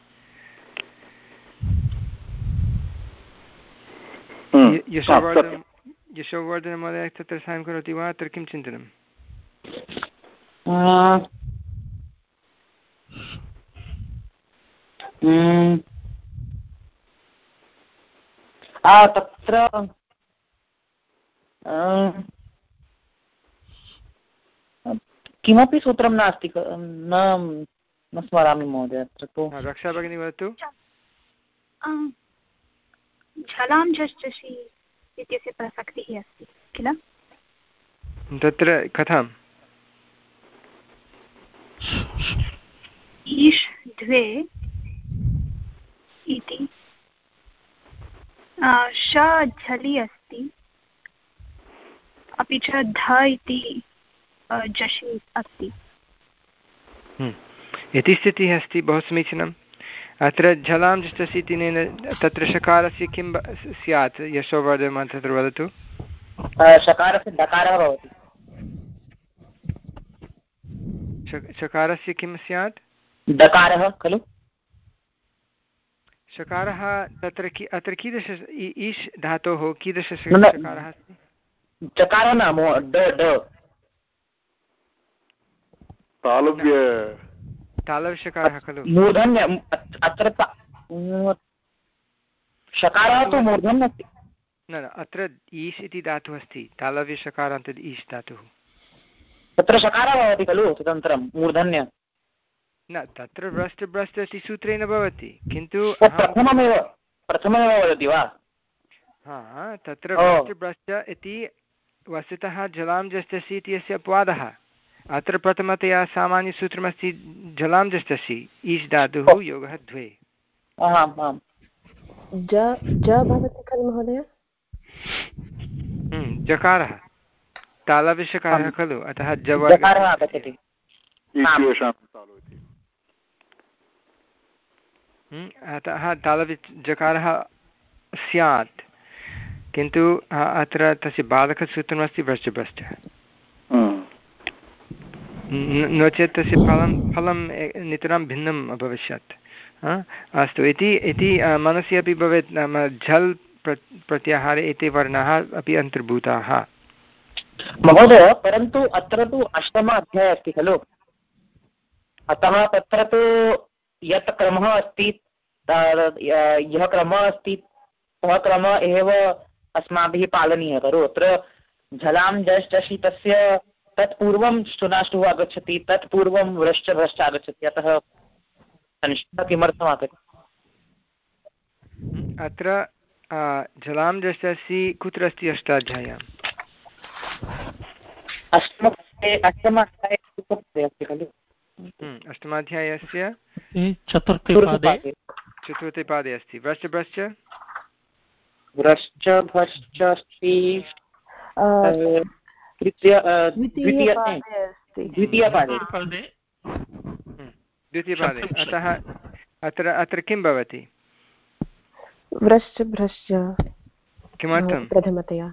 यशोवर्धन यशोवर्धनमहोदय तत्र साहाय्यं करोति वा? अत्र किं चिन्तनम्? तत्र किमपि सूत्रं नास्ति, न न स्मरामि महोदय। अत्र तु रक्षा भगिनी वदतु। झलां झषि इत्यस्य प्रसक्तिः अस्ति किल? तत्र कथम्? ईश् द्वे इति श झलि अस्ति, अपि च ध इति झषि अस्ति इति स्थितिः अस्ति। बहु समीचीनम्। अत्र झलां झषि इत्यनेन तत्र शकारस्य किं स्यात्? यशोवर्धन तत्र वदतु। शकारस्य डकारः भवति। शकारस्य किं स्यात्? डकारः खलु। शकारः तत्र कि अत्र कीदृश ईश् धातोः कीदृश शकारः अस्ति? चकारः न ड ड तालव्य तालव्यशकारः खलु। मूर्धन्य अत्र शकारः तु मूर्धन्य अस्ति। न न अत्र ईश् इति धातुः अस्ति, तालव्यशकारान्त ईश् धातुः। तत्र शकारः भवति खलु तदनन्तरं मूर्धन्य। न तत्र व्रष्ट भ्रष्ट इति सूत्रेण भवति, किन्तु प्रथममेव प्रथममेव वदति वा? हा, तत्र व्रष्ट भ्रष्ट इति वस्तुतः जलां जष्टसि इति अस्य अपवादः। अत्र प्रथमतया सामान्यसूत्रमस्ति जलां जष्टसि, ईश् धातुः योगः द्वे। भवति खलु महोदय? जकारः तालव्यशकारः खलु, अतः जकारः आगच्छति। अतः तालव्य जकारः स्यात्, किन्तु अत्र तस्य बालकसूत्रमस्ति भ्रष्ट भ्रष्ट, नो चेत् तस्य फलं फलं नितरां भिन्नम् अभविष्यत्। अस्तु इति इति मनसि अपि भवेत्, नाम झल् प्र प्रत्याहारे एते वर्णाः अपि अन्तर्भूताः। महोदय, परन्तु अत्र तु अष्टम अध्यायः अस्ति खलु, अतः तत्र तु यत् क्रमः अस्ति, यः क्रमः अस्ति सः क्रमः एव अस्माभिः पालनीयः खलु। अत्र झलां झष् झषि तस्य तत्पूर्वं शुनाष्टुः आगच्छति, तत्पूर्वं व्रश्च भ्रश्च आगच्छति, अतः संशयः किमर्थम् आगच्छति? अत्र झलां झष् झषि कुत्र अस्ति? अष्टाध्याय्याम् अष्टमाध्याये अस्ति खलु। अष्टमाध्यायस्य चतुर्थे पादे चतुर्थे पादे अस्ति। व्रश्च भ्रश्च व्रश्च भ्रश्च अस्ति द्वितीयपादे। द्वितीयपादे। अतः अत्र अत्र किं भवति? व्रश्च भ्रश्च। किमर्थं? प्रथमतया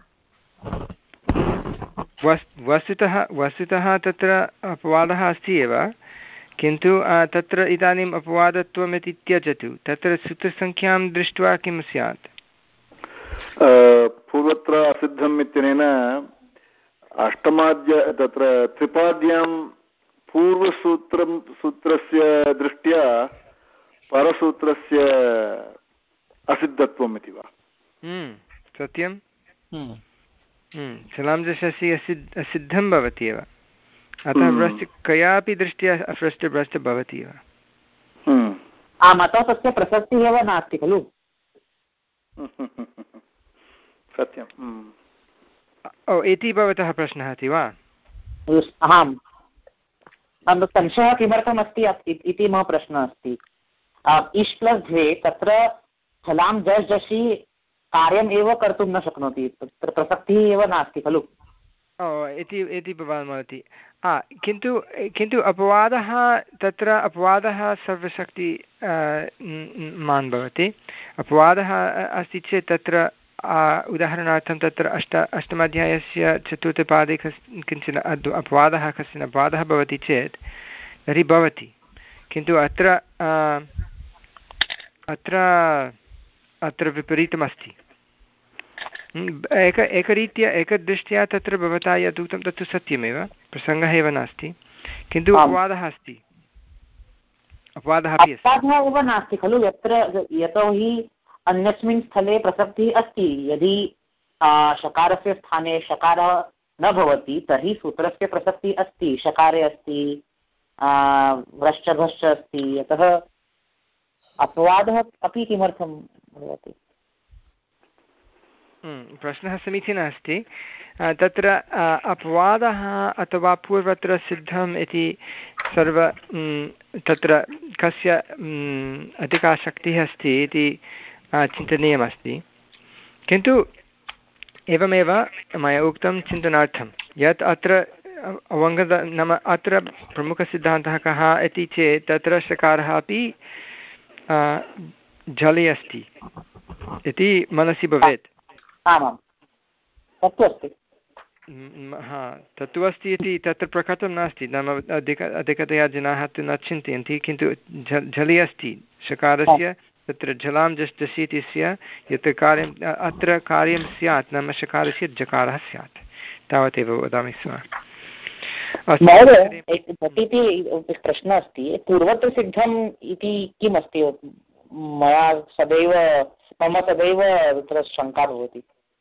वस्तुतः वस्तुतः तत्र अपवादः अस्ति एव, किन्तु तत्र इदानीम् अपवादत्वम् इति त्यजतु। तत्र सूत्रसङ्ख्यां दृष्ट्वा किं स्यात्? पूर्वत्र असिद्धम् इत्यनेन अष्टमाद्य तत्र त्रिपाद्यां पूर्वसूत्रं सूत्रस्य दृष्ट्या परसूत्रस्य असिद्धत्वम् इति वा? सत्यं। झलां झषि असिद्ध असिद्धं भवति एव, अतः व्रश्च कयापि दृष्ट्या व्रश्च भ्रश्च भवति एव। आम्, अतः तस्य प्रसक्तिः एव नास्ति खलु। सत्यम्। ओ इति भवतः प्रश्नः अस्ति वा? आम्, संशयः किमर्थमस्ति इति मम प्रश्नः अस्ति। इष् प्लस् द्वे तत्र झलां झष् झषि कार्यम् एव कर्तुं न शक्नोति, तत्र प्रसक्तिः एव नास्ति खलु। ओ इति इति भवान् वदति। हा, किन्तु किन्तु अपवादः तत्र अपवादः सर्वशक्ति मान् भवति। अपवादः अस्ति चेत् तत्र उदाहरणार्थं तत्र अष्ट अष्टमाध्यायस्य चतुर्थपादे कस् किञ्चन अपवादः कश्चन अपवादः भवति चेत् तर्हि भवति। किन्तु अत्र अत्र अत्र विपरीतमस्ति। एक एकरीत्या एकदृष्ट्या तत्र भवता यत् उक्तं तत्तु सत्यमेव, प्रसङ्गः एव नास्ति, किन्तु अपवादः अस्ति। अपवादः अपि अस्ति। अपवादः एव नास्ति खलु, यत्र यतोहि अन्यस्मिन् स्थले प्रसक्तिः अस्ति। यदि शकारस्य स्थाने शकारः न भवति तर्हि सूत्रस्य प्रसक्तिः अस्ति, शकारे अस्ति, व्रश्च भश्च अस्ति, अतः अपवादः अपि किमर्थं भवति? प्रश्नः समीचीनः अस्ति। तत्र अपवादः अथवा पूर्वत्र सिद्धम् इति सर्व तत्र कस्य अधिका शक्तिः अस्ति इति चिन्तनीयमस्ति। किन्तु एवमेव मया उक्तं चिन्तनार्थं यत् अत्र अवङ्गद नाम अत्र प्रमुखसिद्धान्तः कः इति चेत् तत्र शकारः अपि जले अस्ति इति मनसि भवेत्। आमां तत्तु अस्ति। हा, तत्तु अस्ति इति तत्र प्रकटं नास्ति, नाम अधिक अधिकतया जनाः तु न चिन्तयन्ति, किन्तु झ झलि अस्ति शकारस्य, तत्र झलां झष् झषि इत्यस्य यत् कार्यम् अत्र कार्यं स्यात्, नाम शकारस्य जकारः स्यात्, तावदेव वदामि स्म। महोदय, झटिति प्रश्नः अस्ति, पूर्वत्र सिद्धम् इति किम् अस्ति? मया सदैव मम सदैव तत्र शङ्का भवति।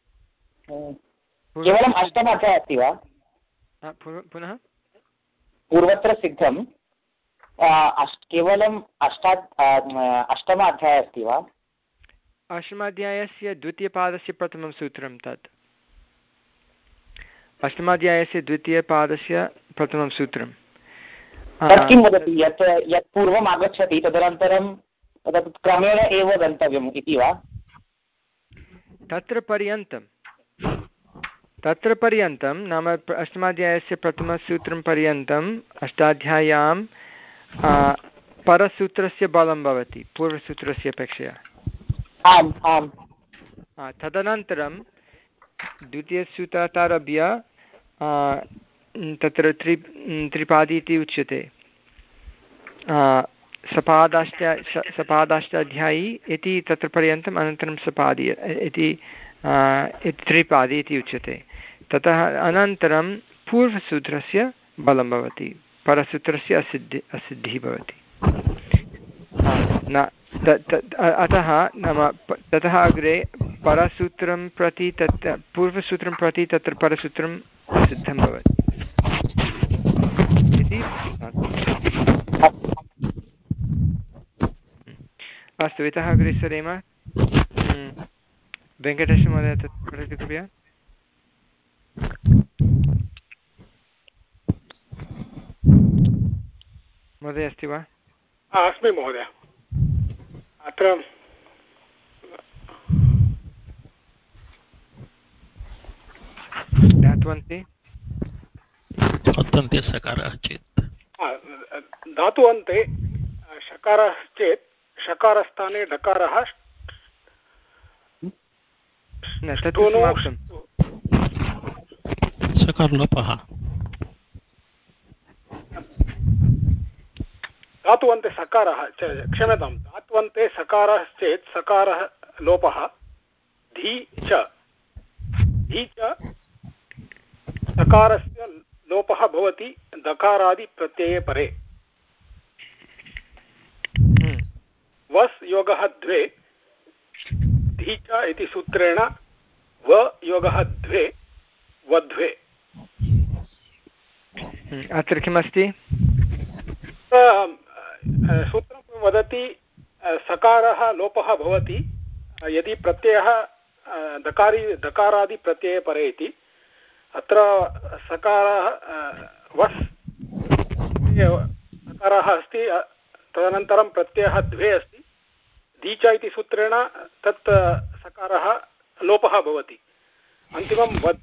केवलम् अष्टमाध्यायः अस्ति वा? पुनः पूर्वत्र सिद्धम् अष्ट केवलम् अष्टा अष्टमाध्यायः अस्ति वा? अष्टमाध्यायस्य द्वितीयपादस्य प्रथमं सूत्रं तत्। अष्टमाध्यायस्य द्वितीयपादस्य प्रथमं सूत्रं। तत् किं वदति? यत् यत् पूर्वम् आगच्छति तदनन्तरं तत् क्रमेण एव गन्तव्यम् इति वा? तत्र पर्यन्तं तत्र पर्यन्तं नाम अष्टमाध्यायस्य प्रथमसूत्रं पर्यन्तम् अष्टाध्याय्यां परसूत्रस्य बलं भवति पूर्वसूत्रस्य अपेक्षया। आम् आम्। तदनन्तरं द्वितीयसूत्रादारभ्य तत्र त्रि त्रिपादी इति उच्यते। सपादाष्ट सपादाष्टाध्यायी इति तत्र पर्यन्तम्, अनन्तरं सपादि इति त्रिपादी इति उच्यते। ततः अनन्तरं पूर्वसूत्रस्य बलं भवति, परसूत्रस्य असिद्धि असिद्धिः भवति। न अतः नाम ततः अग्रे परसूत्रं प्रति तत् पूर्वसूत्रं प्रति तत्र परसूत्रं सिद्धं भवति इति। अस्तु, इतः अग्रे सरेम। वेङ्कटेशमहोदय तत् पठतु कृपया। महोदय अस्ति वा? अस्मि महोदय। अत्र धात्वन्ते धात्वन्ते सकारः चेत् धातुवन्ते शकारः चेत् शकारस्थाने डकारः सकारलोपः। धातुवन्ते सकारः क्षम्यतां धातुवन्ते सकारः चेत् सकारः लोपः धी च धी च सकारस्य लोपः भवति दकारादिप्रत्यये परे। वस् योगः द्वे धी च इति सूत्रेण व योगः द्वे वद्वे। अत्र किमस्ति? सूत्रं वदति सकारः लोपः भवति यदि प्रत्ययः दकारी दकारादिप्रत्यये परे इति अत्र सकारः वस् सकारः अस्ति तदनन्तरं प्रत्ययः द्वे अस्ति दीच इति सूत्रेण तत् सकारः लोपः भवति अन्तिमं वद्।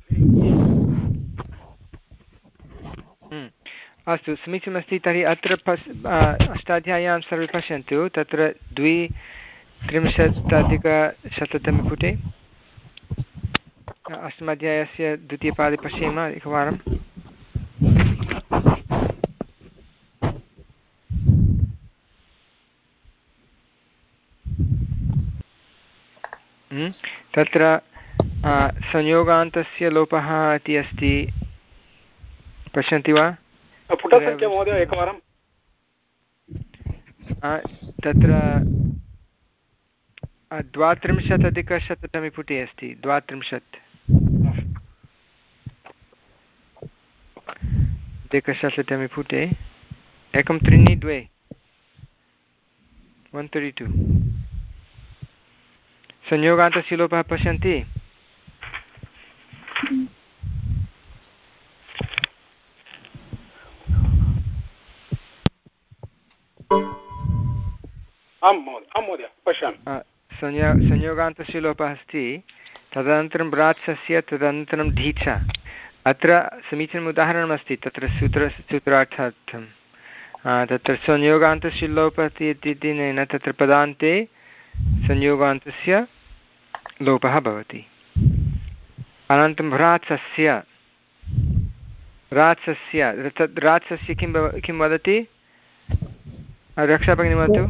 अस्तु समीचीनमस्ति। तर्हि अत्र पश् अष्टाध्याय्यां सर्वे पश्यन्तु तत्र द्वित्रिंशदधिकशततमे पुटे अष्टमाध्यायस्य द्वितीयपादे पश्येम एकवारं। तत्र संयोगान्तस्य लोपः इति अस्ति, पश्यन्ति वा? पुटसङ्ख्या महोदय एकवारं। तत्र द्वात्रिंशत् अधिकशततमे पुटे अस्ति, द्वात्रिंशत् अधिकशततमे पुटे एकं त्रीणि द्वे वन् तर्टि टु संयोगान्तस्य लोपः पश्यन्ति? आं महोदय पश्यामि। संयो संयोगान्तस्य लोपः अस्ति, तदनन्तरं ब्रात्सस्य, तदनन्तरं ढीच। अत्र समीचीनम् उदाहरणमस्ति तत्र सूत्र सूत्रार्थार्थं। तत्र संयोगान्तस्य लोपः इत्यनेन तत्र पदान्ते संयोगान्तस्य लोपः भवति। अनन्तरं भ्रात्सस्य रात्सस्य तद् रात्सस्य किं भव किं वदति? रक्षा भगिनी वदतु।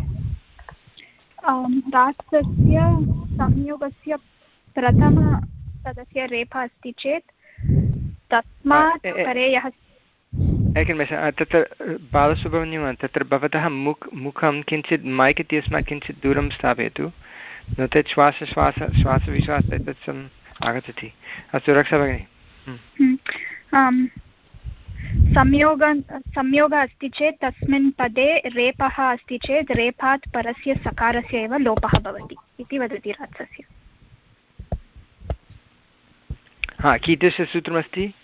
रात्सस्य संयोगस्य प्रथम तदस्य रेफा अस्ति चेत् तस्मात् परे यः एकनिमेषः तत्र बालसुब्रह्मण्यं तत्र भवतः मुख मुखं किञ्चित् मैक् इत्यस्मात् किञ्चित् दूरं स्थापयतु, नो चेत् श्वास श्वास श्वासविश्वास एतत् सम् आगच्छति। अस्तु रक्षा भगिनी। संयोग संयोगः अस्ति चेत् तस्मिन् पदे रेपः अस्ति चेत् रेपात् परस्य सकारस्य एव लोपः भवति इति वदति रात्सस्य। हा, कीदृशसूत्रमस्ति?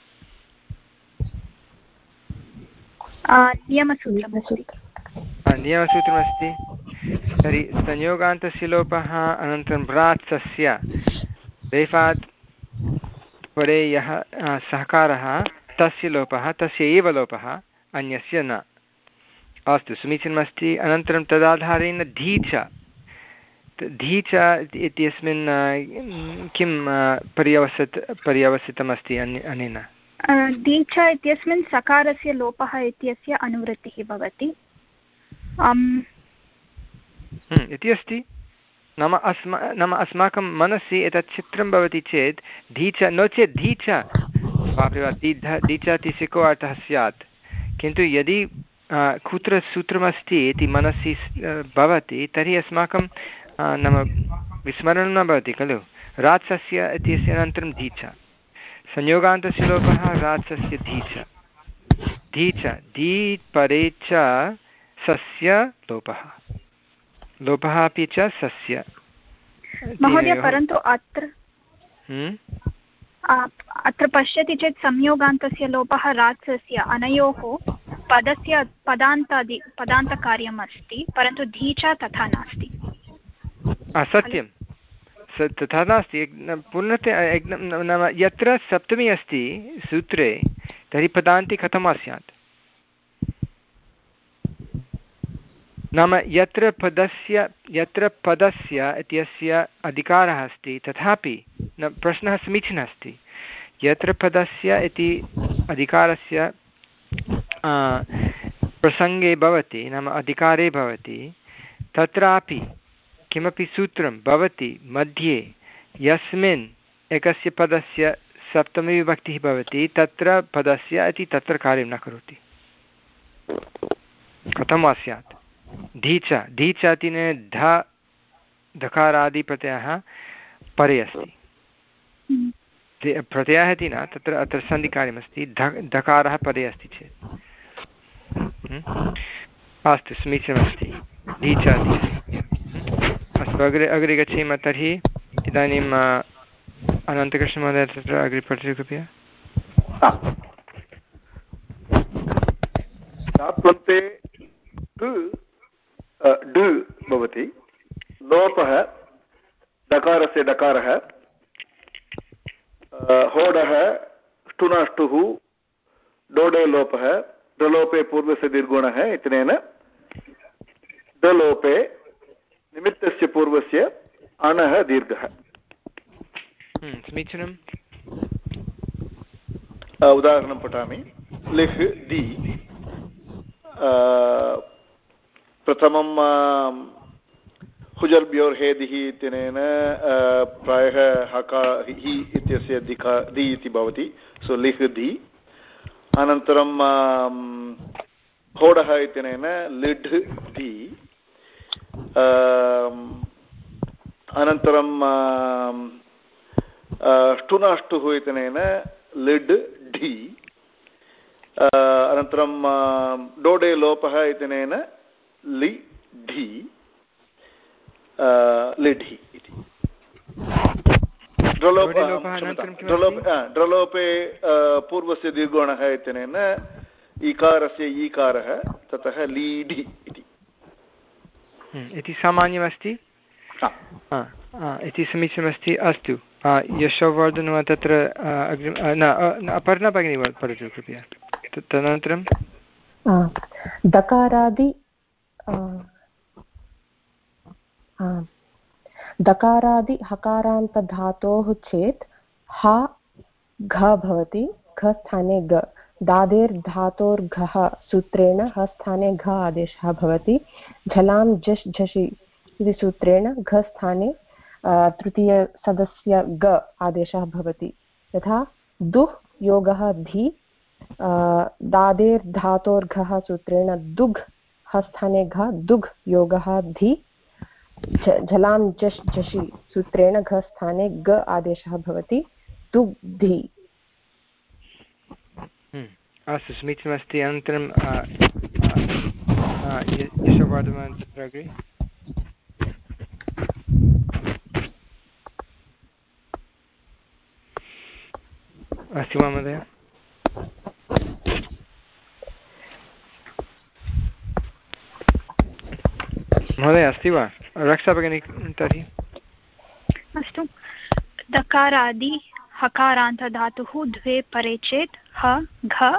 नियमसूत्रमस्ति। नियमसूत्रमस्ति। तर्हि संयोगान्तस्य लोपः अनन्तरं भ्रात्सस्य रेफात् परे यः सहकारः तस्य लोपः, तस्य एव लोपः, अन्यस्य न। अस्तु समीचीनमस्ति। अनन्तरं तदाधारेण धीच धीच इत्यस्मिन् किं पर्यवसत् पर्यवसितमस्ति अनेन? धीच इत्यस्मिन् सकारस्य लोपः इत्यस्य अनुवृत्तिः भवति इति अस्ति। नाम अस्मा नाम अस्माकं मनसि एतत् चित्रं भवति चेत् धीच, नो चेत् धीच दीच इति सिको अर्थः स्यात्, किन्तु यदि कुत्र सूत्रमस्ति इति मनसि भवति तर्हि अस्माकं नाम विस्मरणं न भवति खलु। रात्सस्य इत्यस्य अनन्तरं धीच, संयोगान्तस्य लोपः रात्सस्य धीच, धीच धी परे च सस्य लोपः, लोपः अपि च सस्य। महोदय परन्तु अत्र अत्र पश्यति चेत् संयोगान्तस्य लोपः रात्सस्य अनयोः पदस्य पदान्तादि पदान्तकार्यम् अस्ति, परन्तु धीचा तथा नास्ति। सत्यं तथा नास्ति पुनः नाम यत्र सप्तमी अस्ति सूत्रे तर्हि पदान्ते कथं स्यात्? नाम यत्र पदस्य यत्र पदस्य इत्यस्य अधिकारः अस्ति तथापि न प्रश्नः समीचीनः अस्ति। यत्र पदस्य इति अधिकारस्य प्रसङ्गे भवति नाम अधिकारे भवति तत्रापि किमपि सूत्रं भवति मध्ये यस्मिन् एकस्य पदस्य सप्तमी विभक्तिः भवति तत्र पदस्य इति तत्र कार्यं न करोति। कथं स्यात्? धीच धीच इति ध धकारादिप्रत्ययः परे अस्ति, प्रत्ययः इति न, तत्र अत्र सन्धिकार्यमस्ति, ध धकारः परे अस्ति चेत्। अस्तु समीचीनमस्ति। धीच अस्तु अग्रे अग्रे गच्छेम तर्हि। इदानीम् अनन्तकृष्णमहोदय तत्र अग्रे पठतु कृपया। धात्वन्ते ड भवति, लोपः डकारस्य डकारः, होडः ष्टुनाष्टुः डोडे लोपः, डलोपे पूर्वस्य दीर्घोणः इत्यनेन डलोपे निमित्तस्य पूर्वस्य अणः दीर्घः। समीचीनम्। उदाहरणं पठामि। लिह् दि प्रथमं हुजर्ब्योर्हेदिः इत्यनेन प्रायः हका हि इत्यस्य दिका दि इति भवति, सो लिह् दि। अनन्तरं होडः इत्यनेन लिढ् दि। अनन्तरं ष्टुनाष्टुः इत्यनेन लिड् ढि। अनन्तरं डोडे लोपः इत्यनेन लि ढि लिढि इति। ड्रलोपे पूर्वस्य दीर्घोणः इत्यनेन इकारस्य ईकारः, ततः लीढि इति इति सामान्यमस्ति, इति समीचीनमस्ति। अस्तु, यशोवर्धन वा तत्र अग्रिम न अपर्णा भगिनी पठतु कृपया। तदनन्तरं दकारादि दकारादि हकारान्तधातोः चेत् हा घ भवति, घ स्थाने ग। दादेर्धातोर्घः सूत्रेण ह स्थाने घ आदेशः भवति। झलां झष् झषि इति सूत्रेण घ स्थाने तृतीयसदस्य ग आदेशः भवति। यथा दुह् योगः धि, दादेर्धातोर्घः सूत्रेण दुग्, ह स्थाने घ दुग् योगः धि। झलां झष् झषि सूत्रेण घ स्थाने ग आदेशः भवति, दुग्धि। अस्तु, समीचीनमस्ति। अनन्तरं यशोवर्धन तत्र अग्रे। अस्ति वा महोदय? महोदय अस्ति वा? रक्षा भगिनी तर्हि। अस्तु। दकारादि हकारान्तधातुः द्वे परे चेत् ह घ,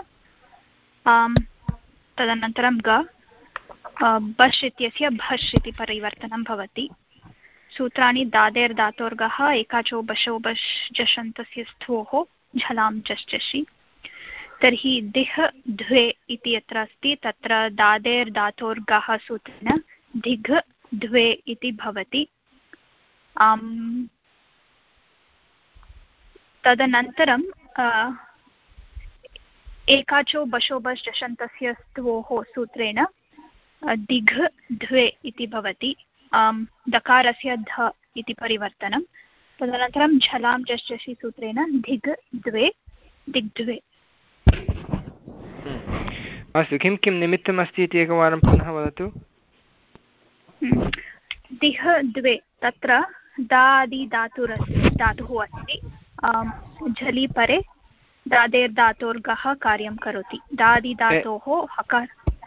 तदनन्तरं ग, बश् इत्यस्य भश् इति परिवर्तनं भवति। सूत्राणि दादेर्धातोर्गः, एकाचो बशो बश् जषन्तस्य स्थोः, झलां झष् झषि। तर्हि दिह् द्वे इति यत्र अस्ति तत्र दादेर्धातोर्गः सूत्रेण दिघ् द्वे इति भवति। तदनन्तरं एकाचो बशो बश् जषन्तस्य स्तोः सूत्रेण दिघ् द्वे इति भवति। दकारस्य ध इति परिवर्तनं। तदनन्तरं झलां झष् झषि सूत्रेण दिघ् द्वे दिग्द्वे। अस्तु, किं किं निमित्तमस्ति इति एकवारं पुनः वदतु। दिह् द्वे तत्र दादि धातुर् धातुः अस्ति, झलि परे दादेर्धातोर्गः कार्यं करोति। दादि धातोः हकार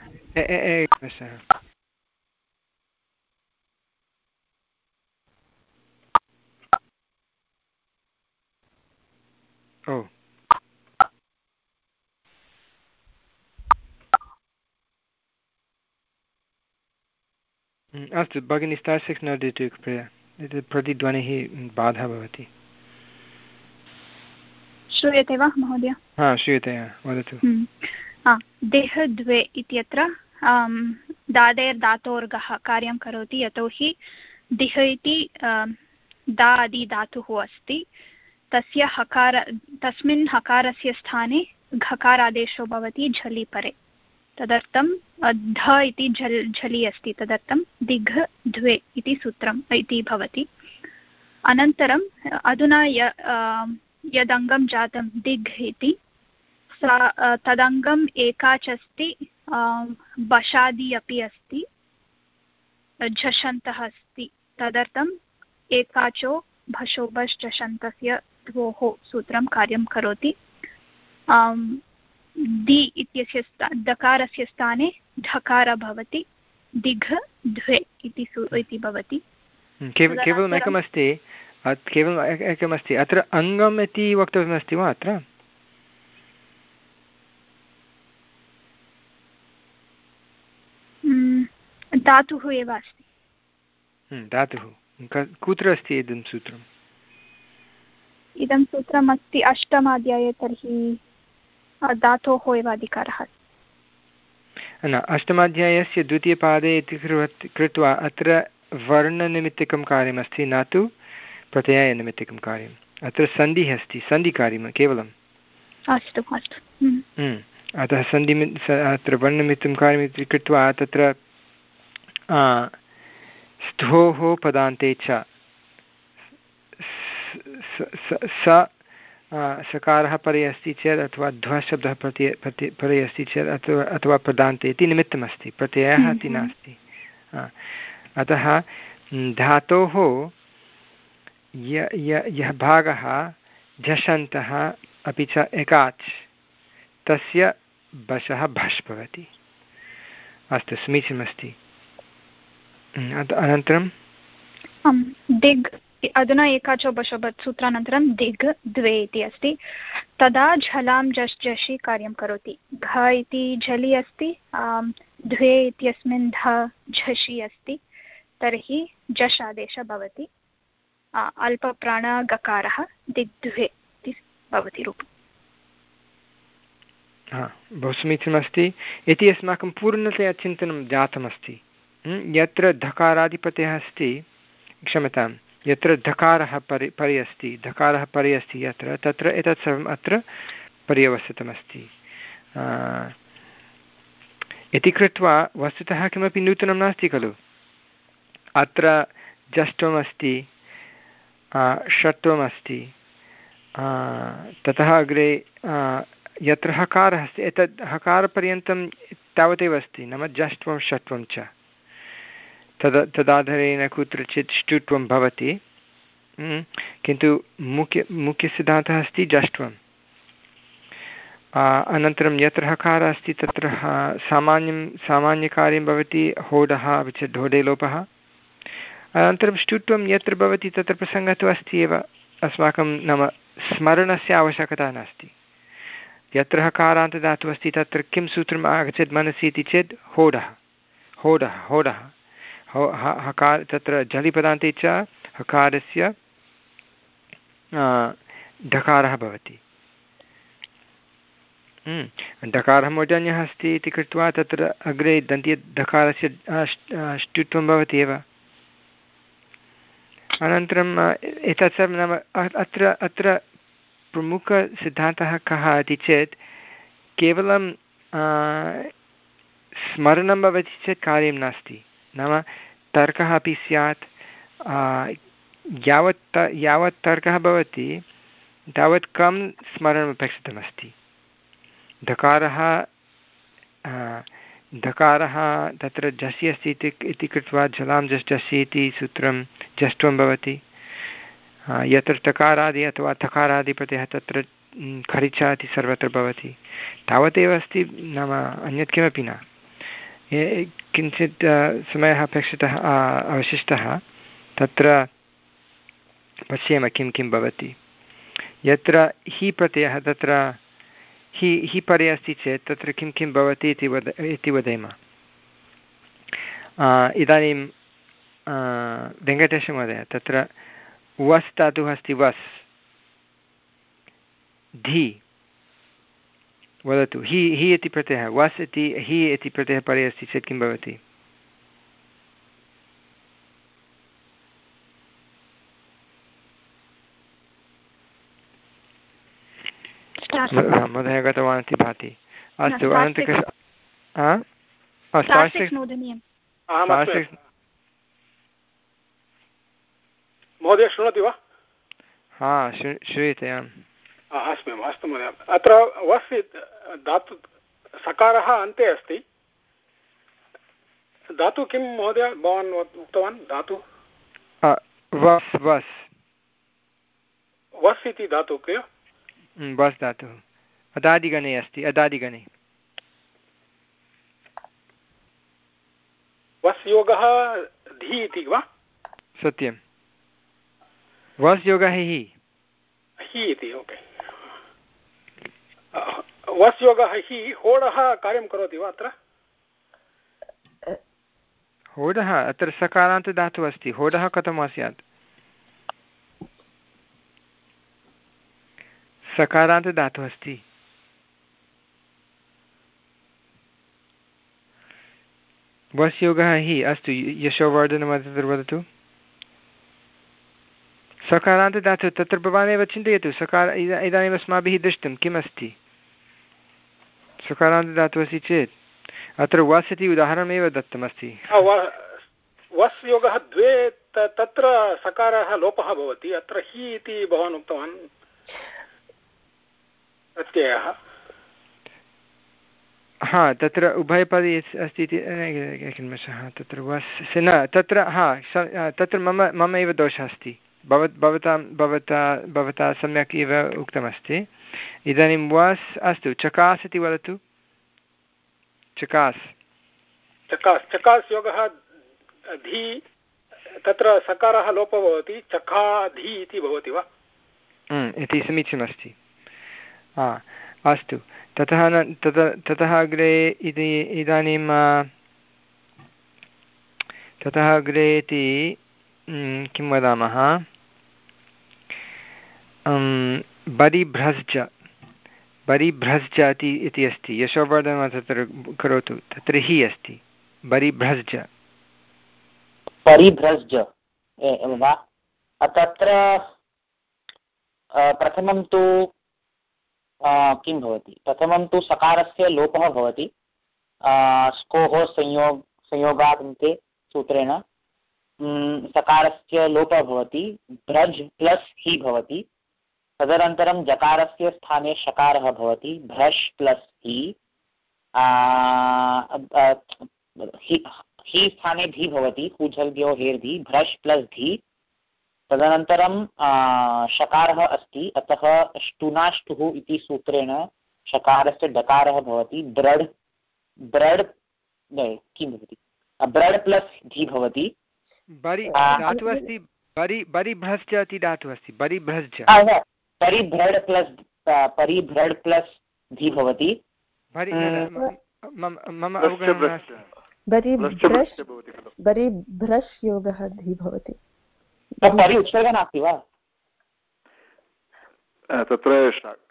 ओ अस्तु भगिनी, स्टार् सिक्स् नोदतु कृपया, एतत् प्रतिध्वनिः बाधः भवति। श्रूयते वा महोदय? हा, श्रूयते, वदतु। देह द्वे इत्यत्र दादेर्धातोर्गः कार्यं करोति, यतोहि दिह इति दा आदि धातुः अस्ति, तस्य हकार तस्मिन् हकारस्य स्थाने घकारादेशो भवति झलि परे, तदर्थं ध इति झल् झलि अस्ति, तदर्थं दिघ द्वे इति सूत्रम् इति भवति। अनन्तरं अधुना य यदङ्गं जातं दिघ् इति, सा तदङ्गम् एकाच् अस्ति, बशादि अपि अस्ति, झषन्तः अस्ति, तदर्थम् एकाचो भशो बश् चषन्तस्य द्वोः सूत्रं कार्यं करोति। दि इत्यस्य दकारस्य स्थाने ढकार भवति, दिघ द्वे इति इति भवति। केवलम् एकमस्ति, केवलम् एकमस्ति अत्र अङ्गम् इति वक्तव्यमस्ति वा? अत्र धातुः एव अस्ति। धातुः कुत्र अस्ति इदं सूत्रम्? इदं सूत्रम् अस्ति अष्टमाध्याये, तर्हि धातोः एव अधिकारः। न, अष्टमाध्यायस्य द्वितीयपादे इति कृत्वा अत्र वर्णनिमित्तिकं कार्यमस्ति, न तु प्रत्ययनिमित्तिकं कार्यम्। अत्र सन्धिः अस्ति, सन्धिकार्यं केवलम्। अस्तु अस्तु। अतः सन्धि अत्र वर्णनिमित्तं कार्यमिति कृत्वा तत्र स्थोः पदान्ते च स सकारः परे अस्ति चेत् अथवा ध्वशब्दः प्रति प्रति परे अस्ति चेत् अथवा अथवा पदान्ते इति निमित्तमस्ति, प्रत्ययः इति नास्ति। अतः धातोः य यः भागः झषन्तः अपि च एकाच् तस्य बशः भष् भवति। अस्तु, समीचीनमस्ति। अनन्तरं दिग्, अधुना एकाचो बशोबत् सूत्रानन्तरं दिग् द्वे इति अस्ति। तदा झलां झष् झषि कार्यं करोति। घ इति झलि अस्ति, द्वे इत्यस्मिन् ध झषि अस्ति, तर्हि झष् आदेशः भवति। अल्पप्राणगकारः दिग्द्वे इति भवति रूपम्। हा, बहु समीचीनमस्ति। इति अस्माकं पूर्णतया चिन्तनं जातमस्ति। यत्र धकारादिप्रत्ययः अस्ति, क्षम्यतां, यत्र धकारः परि परि अस्ति, धकारः परि अस्ति यत्र, तत्र एतत् सर्वम् अत्र पर्यवसितमस्ति इति कृत्वा वस्तुतः किमपि नूतनं नास्ति खलु। अत्र जष्ट्वमस्ति, षट्वमस्ति, ततः अग्रे यत्र हकारः अस्ति एतद् हकारपर्यन्तं तावदेव अस्ति, नाम जष्ट्वं षट्वं च। तद् तदाधारेण कुत्रचित् ष्टुत्वं भवति, किन्तु मुख्य मुख्यसिद्धान्तः अस्ति जष्ट्वम्। अनन्तरं यत्र हकारः अस्ति तत्र सामान्यं सामान्यकार्यं भवति होडः अपि च ढोडे लोपः। अनन्तरं ष्टुत्वं यत्र भवति तत्र प्रसङ्गः तु अस्ति एव, अस्माकं नाम स्मरणस्य आवश्यकता नास्ति। यत्र हकारान्तदातुः अस्ति तत्र किं सूत्रम् आगच्छेत् मनसि इति चेत् होडः होडः होडः हो हकार तत्र झलिपदान्ते च हकारस्य ढकारः भवति। ढकारः मूर्धन्यः अस्ति इति कृत्वा तत्र अग्रे दन्त्य धकारस्य ष्टुत्वं भवति एव। अनन्तरम् एतत् सर्वं नाम अत्र अत्र प्रमुखसिद्धान्तः कः इति चेत् केवलं स्मरणं भवति चेत् कार्यं नास्ति, नाम तर्कः अपि स्यात्। यावत् यावत् तर्कः भवति तावत् कं स्मरणम् अपेक्षितमस्ति। धकारः धकारः तत्र झसि अस्ति इति कृत्वा झलां झष् झसि इति सूत्रं झष्ट्वं भवति। यत्र टकारादि अथवा थकारादि प्रत्ययः तत्र खरिचा इति सर्वत्र भवति। तावदेव अस्ति, नाम अन्यत् किमपि न। किञ्चित् समयः अपेक्षितः अवशिष्टः, तत्र पश्येम किं किं भवति। यत्र हि प्रत्ययः तत्र हि हि परे अस्ति चेत् तत्र किं किं भवति इति वद इति वदेम। इदानीं वेङ्कटेशमहोदय, तत्र वस् धातुः अस्ति, वस् धी वदतु। हि हि इति प्रत्ययः, वस् इति हि इति प्रत्ययः परे अस्ति चेत् किं भवति? महोदय गतवान् इति भाति। अस्तु, अनन्तरं महोदय शृणोति वा? हा, श्रूयते। आम्, अस्तु अस्तु महोदय। अत्र वस् धातु सकारः अन्ते अस्ति। धातु किं महोदय भवान् उक्तवान्? धातु वस् वस् वस् इति धातुः किल? वस् धातुः अदादिगणे अस्ति। अदादिगणे वस् योगः धी इति वा? सत्यं वस् योगः हि हि इति। ओके, वस् योगः हि। होडः कार्यं करोति वा अत्र? होडः अत्र सकारान्तधातुः अस्ति। होडः कथं वा स्यात्? सकारान्तधातुः अस्ति। वस् योगः हि। अस्तु, यशोवर्धनं वदतु। सकारान्तधातुः तत्र भवानेव चिन्तयतु। सकार इदानीम् अस्माभिः दृष्टं किम् अस्ति। सकारान्तधातुः अस्ति चेत् अत्र वस् इति उदाहरणमेव दत्तमस्ति। वस् योगः द्वे, तत्र सकारः लोपः भवति। अत्र हि इति भवान् उक्तवान् प्रत्ययः। हा, तत्र उभयपदी अस्ति इति किल्मषः तत्र वस् न तत्र। हा, तत्र मम मम एव दोषः अस्ति। भवत् भवतां भवता भवता सम्यक् एव उक्तमस्ति। इदानीं वस् अस्तु। चकास् इति वदतु। चकास् चकास् चकास् योगः धी, तत्र सकारः लोपः भवति। चखाधी इति भवति वा? इति समीचीनमस्ति। हा, अस्तु। ततः न ततः ततः अग्रे इति इदानीं ततः अग्रे इति किं वदामः? बरिभ्रज्ज बरिभ्रज्ज इति अस्ति। यशोवर्धनं तत्र करोतु। तत्र हि अस्ति। बरिभ्रज्ज परिभ्रज्ज वा? तत्र प्रथमं तु किं भवति? प्रथमं तु सकारस्य लोपः भवति स्कोः संयोग संयोगात् अन्ते सूत्रेण। सकारस्य लोपः भवति। भ्रज् प्लस् हि भवति। तदनन्तरं जकारस्य स्थाने शकारः भवति। भ्रश् प्लस् हि। हि स्थाने धी भवति। हुझल्भ्यो हेर्धि। भ्रश् प्लस् धी। तदनन्तरं शकारः अस्ति, अतः ष्टुनाष्टुः इति सूत्रेण शकारस्य डकारः भवति। ब्रड् ब्रड् किं भवति? ब्रड् प्लस् धी भवति। बरि धातुः अस्ति। बरि बरिभ्रज्ज इति धातुः अस्ति। बरिभ्रज्ज परिभ्रड् प्लस् परिभ्रड् प्लस् धी भवति। मम अवगमनं बरिभ्रश् योगः धी भवति। परि उत्सर्गः नास्ति वा? तत्र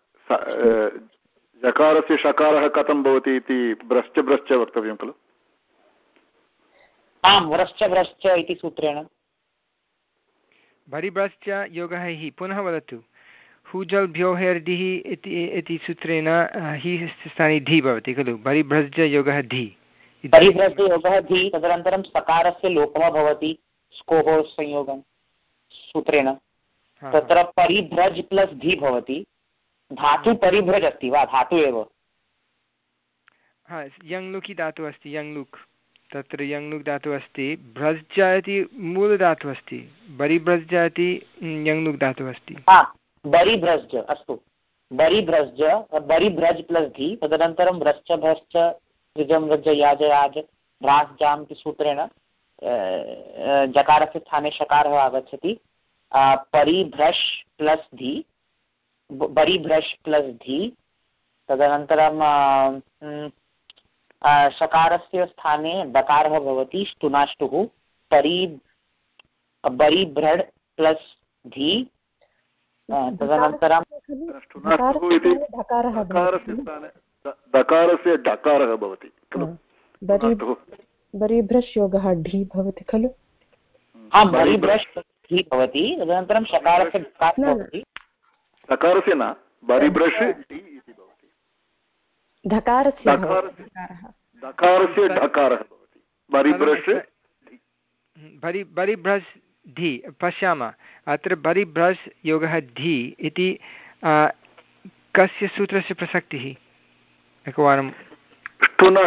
जकारस्य शकारः कथं भवति इति भ्रश्च भ्रश्च वक्तव्यं खलु? आम्, व्रश्च भ्रश्च इति सूत्रेण। बरिभ्रश्च योगः हि। पुनः वदतु। हुजल्भ्यो हेर्धिः इति सूत्रेण हि स्थाने धी भवति खलु? बरिभ्रज्ज योगः धी। बरिभ्रज्ज योगः धी। तदनन्तरं सकारस्य लोपः भवति स्कोः संयोगं सूत्रेण। तत्र परिभ्रज् प्लस् धी भवति। धातु परिभ्रज् अस्ति वा? धातु एव। हा, यङ्लुकि धातुः अस्ति। यङ्लुक् तत्र यङ्लुक् धातुः अस्ति। भ्रज्ज इति मूलधातुः अस्ति। बरिभ्रज्ज इति यङ्लुक् धातुः अस्ति। बरिभ्रज्ज अस्तु। बरिभ्रज्ज बरिभ्रज् प्लस् धी। तदनन्तरं व्रश्च भ्रश्च ऋजं रज्ज याज याज भ्रास् जाम् इति सूत्रेण जकारस्य स्थाने शकारः आगच्छति। परिभ्रश् प्लस् धी। बरिभ्रश् प्लस् धी। तदनन्तरं शकारस्य स्थाने डकारः भवति ष्टुनाष्टुः। परि बरिभ्रड् प्लस् धी। तदनन्तरं दकारस्य डकारः भवति खलु? बरिभ्रश् योगः ढी भवति खलु? आं, बरिभ्रश् ढी भवति। तदनन्तरं शकारस्य डकारः भवति। दकारस्य न, बरिभ्रश् ढी इति भवति। धकारस्य दकारस्य ढकारः भवति। बरिभ्रश् बरि बरिभ्रश् धी। पश्यामः अत्र बरिभ्रश् योगः धी इति कस्य सूत्रस्य प्रसक्तिः? एकवारं।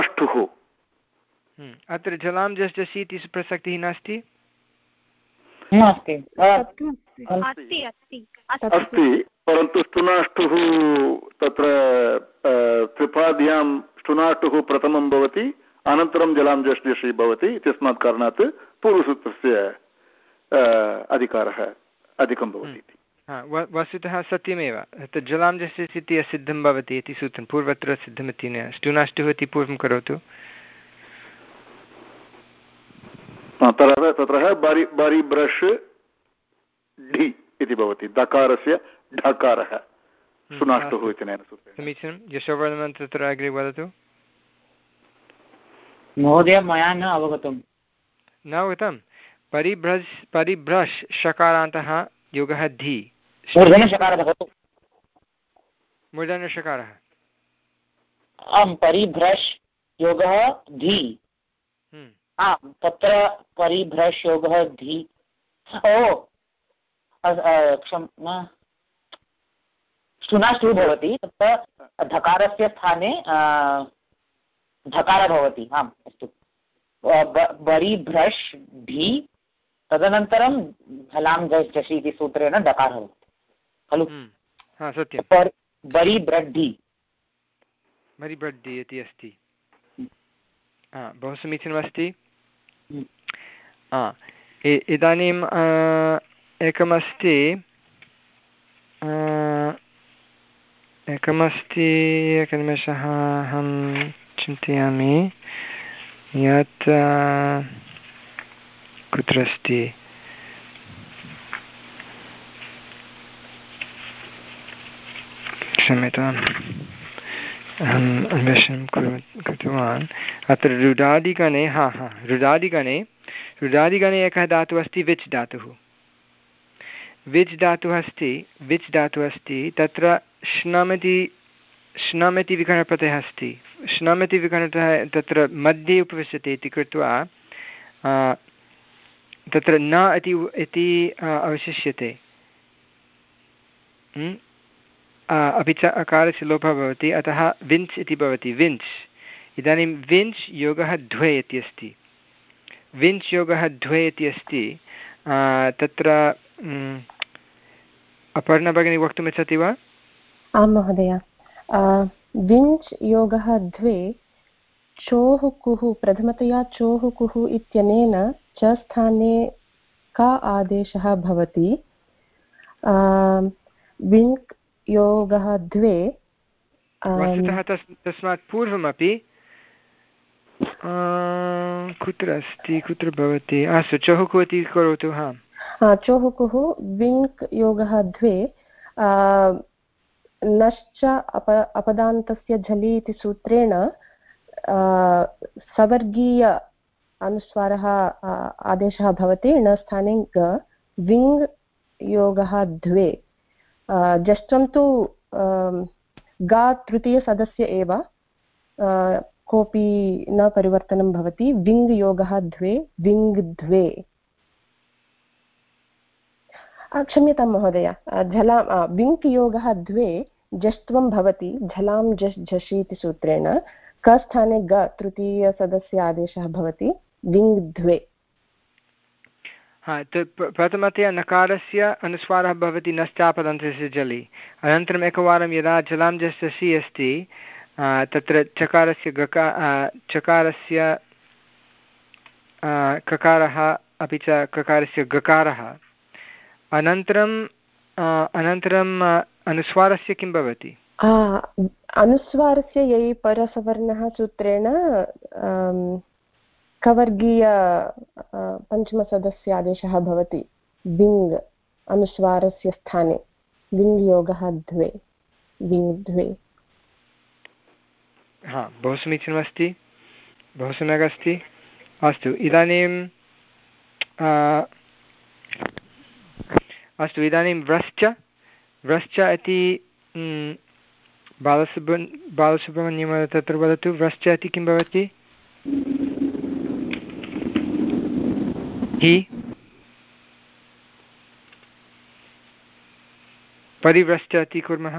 ष्टुनाष्टुः। अत्र जलां जस् जसि इति प्रसक्तिः नास्ति। अस्ति अस्ति अस्ति अस्ति, परन्तु ष्टुनाष्टुः तत्र त्रिपाद्यां ष्टुनाष्टुः प्रथमं भवति, अनन्तरं जलां जश् जषि भवति इत्यस्मात् कारणात् पूर्वसूत्रस्य अधिकारः अधिकं भवति इति। वस्तुतः सत्यमेव, तत् जलां जश् इति असिद्धं भवति इति सूत्रं पूर्वत्र सिद्धमिति न। ष्टुनाष्टुः इति पूर्वं करोतु। तत्र तत्र बरि बरि ब्रश् ढि इति भवति, दकारस्य ढकारः सुनाष्टुः इत्यनेन सूत्रेण। समीचीनं। यशोवर्धनं तत्र अग्रे वदतु। महोदय मया न अवगतं। न अवगतं। परिभ्रश् परिभ्रश् शकारान्तः योगः धि। मूर्धन्यषकारः। आम्, परिभ्रश् योगः धि। आम्, तत्र परिभ्रश् योगः धि। ओ क्षम्यतां, ष्टुनाष्टुः भवति, तत्र धकारस्य स्थाने धकारः भवति। आम्, अस्तु। बरिभ्रश् ढि, तदनन्तरं झलां जश् जषि इति सूत्रेण डकारः भवति खलु? हा, सत्यं। बरिभ्रड्ढि बरिभ्रड्ढि इति अस्ति। बहु समीचीनमस्ति। इदानीम् एकमस्ति एकमस्ति एकनिमेषः अहं चिन्तयामि यत् कुत्र अस्ति। क्षम्यताम्, अहम् अन्वेषणं कृतवान्। अत्र रुडादिगणे, हा हा रुडादिगणे रुडादिगणे एकः धातुः अस्ति, विच् धातुः। विच् धातुः अस्ति विच् धातुः अस्ति तत्र श्नमिति श्नमिति विकरणप्रत्ययः अस्ति। श्नमिति विकरणप्रत्ययः तत्र मध्ये उपविशति इति कृत्वा तत्र न इति इति अवशिष्यते। अपि च अकारस्य लोपः भवति, अतः विञ्च् इति भवति, विञ्च्। इदानीं विञ्च् योगः द्वे इति अस्ति। विञ्च् योगः द्वे इति अस्ति। तत्र अपर्णा भगिनी वक्तुमिच्छति वा? आं महोदय। विञ्च् योगः द्वे चोः कुः, प्रथमतया चोः कुः इत्यनेन च स्थाने का आदेशः भवति? विङ्क् योगः द्वे वस्तुतः तस्मात् पूर्वमपि कुत्र अस्ति, कुत्र भवति? अस्तु, चोः कुः इति करोतु। हा, चोः कुः विङ्क् योगः द्वे नश्च अप अपदान्तस्य झलि इति सूत्रेण सवर्गीय अनुस्वारः आदेशः भवति। न स्थाने ग, विङ् योगः द्वे। जष्ट्रं तु गा तृतीयसदस्य एव, कोऽपि न परिवर्तनं भवति। विङ् योगः द्वे, विङ् द्वे। क्षम्यतां महोदय, झला विङ्क् योगः द्वे जष्ट्वं भवति, झलां जश् झषि इति सूत्रेण। क स्थाने ग तृतीयसदस्य आदेशः भवति, विङ् द्वे। हा, प्रथमतया नकारस्य अनुस्वारः भवति नश्चापदन्तस्य जलि। अनन्तरम् एकवारं यदा जलां जश् झषि अस्ति तत्र चकारस्य गका चकारस्य ककारः अपि च ककारस्य गकारः, अनन्तरं अनन्तरं अनुस्वारस्य किं भवति? अनुस्वारस्य यै परसवर्णः सूत्रेण कवर्गीय पञ्चमसदस्य आदेशः भवति, विङ् अनुस्वारस्य स्थाने। विङ् योगः द्वे, विङ् द्वे। हा, बहु समीचीनमस्ति, बहु सम्यक् अस्ति। अस्तु, इदानीं अस्तु इदानीं व्रश्च व्रश्च इति बालसुब्र बालसुब्रह्मण्यं तत्र वदतु। व्रश्च इति किं भवति? हि परिव्रश्च इति कुर्मः।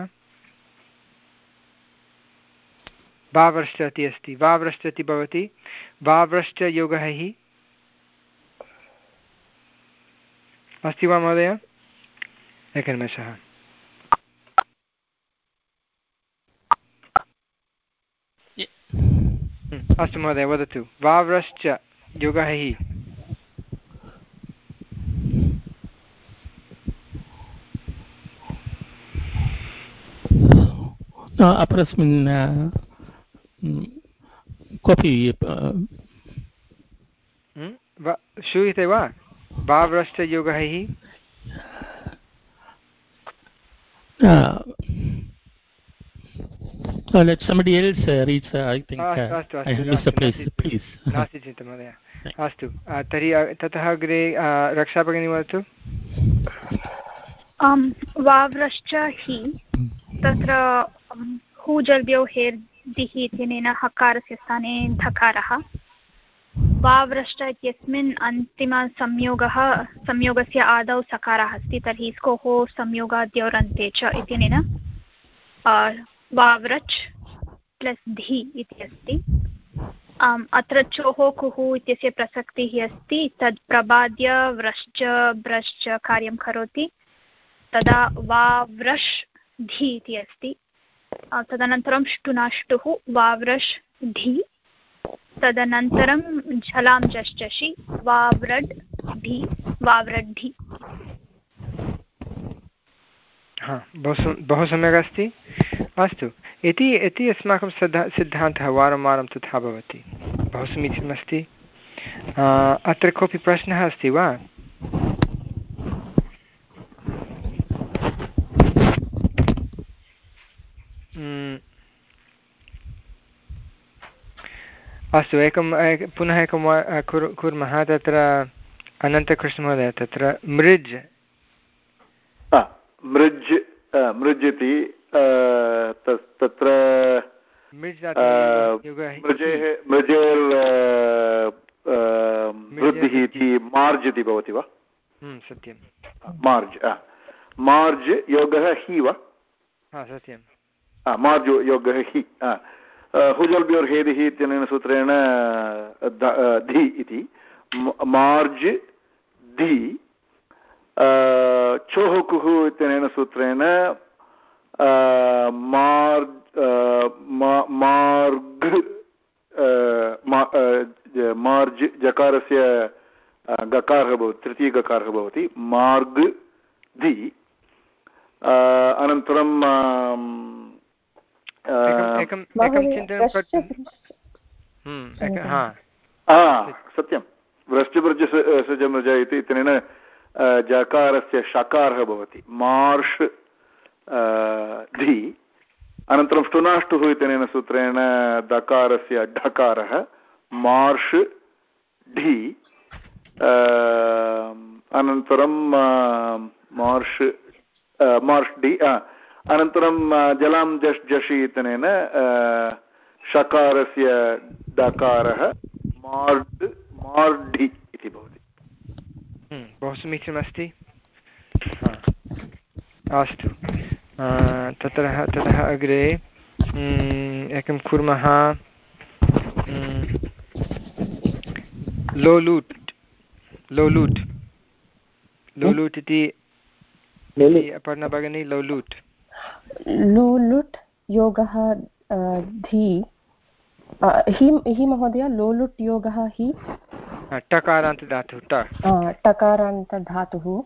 वाव्रश्च इति अस्ति, वाव्रश्च इति भवति। वाव्रश्च योगः हि अस्ति वा महोदय? एकनिमेषः। अस्तु महोदय, वदतु। वाव्रश्च योगः हि। अपरस्मिन् कोऽपि श्रूयते वा? वाव्रश्च योगः हि। Uh, let somebody else uh, read. Uh, I think uh, astu, astu, I have missed the place. Please. नास्ति चिन्ता महोदय। अस्तु, तर्हि ततः अग्रे रक्षा भगिनी वदतु। वाव्रश्च हि तत्र हूजल्भ्यो हेर्दिः इत्यनेन हकारस्य स्थाने धकारः। वाव्रश्च इत्यस्मिन् अन्तिमसंयोगः संयोगस्य आदौ सकारः अस्ति, तर्हि स्कोः संयोगाद्योरन्ते च इत्यनेन वाव्रच् प्लस् धि इति अस्ति। अत्र चोः कुः इत्यस्य प्रसक्तिः अस्ति, तद् प्रबाद्य व्रश्च ब्रश्च कार्यं करोति, तदा वाव्रश् धि इति अस्ति। तदनन्तरं ष्टुनाष्टुः वाव्रश् धि, तदनन्तरं झलां जश्चषि वाव्रड् ढि वाव्रड्ढि। हा, बहु बहु सम्यक् अस्ति। अस्तु, इति इति अस्माकं सिद्धा सिद्धान्तः वारं वारं तथा भवति। बहु समीचीनमस्ति। अत्र कोऽपि प्रश्नः अस्ति वा? अस्तु, एकं पुनः एकं कुर्मः। तत्र अनन्तकृष्णमहोदय, तत्र मृज् मृज् मृज् इति तत्र मृजेः मृजेर् वृद्धिः इति मार्ज् इति भवति वा? सत्यं, मार्ज् मार्ज् योगः हि वा? सत्यं, मार्ज् योगः हि। हुजल्भ्योर् हेदिः इत्यनेन सूत्रेण धि इति मार्ज् धि। चोः कुः इत्यनेन सूत्रेण मार् मार्ग् मार्ज् जकारस्य गकारः भवति, तृतीयगकारः भवति, मार्ग् धि। अनन्तरं सत्यं व्रश्चभृज सजमृज इति इत्यनेन जकारस्य षकारः भवति, मार्ष् धि। अनन्तरं ष्टुनाष्टुः इत्यनेन सूत्रेण दकारस्य ढकारः मार्ष् ढि। अनन्तरं मार्ष् मार्ष् डि। अनन्तरं जलां जश् जषि इत्यनेन षकारस्य डकारः मार्ड् मार्ढि इति भवति। बहु समीचीनमस्ति। अस्तु, ततः ततः अग्रे एकं कुर्मः। लोलूट् लोलूट् लोलूट् इति अपर्णा भगिनी, लोलूट् लोलुट् योगः धि हि हि महोदय। लोलुट् योगः हि टकारान्तधातुः टकारान्तधातुः।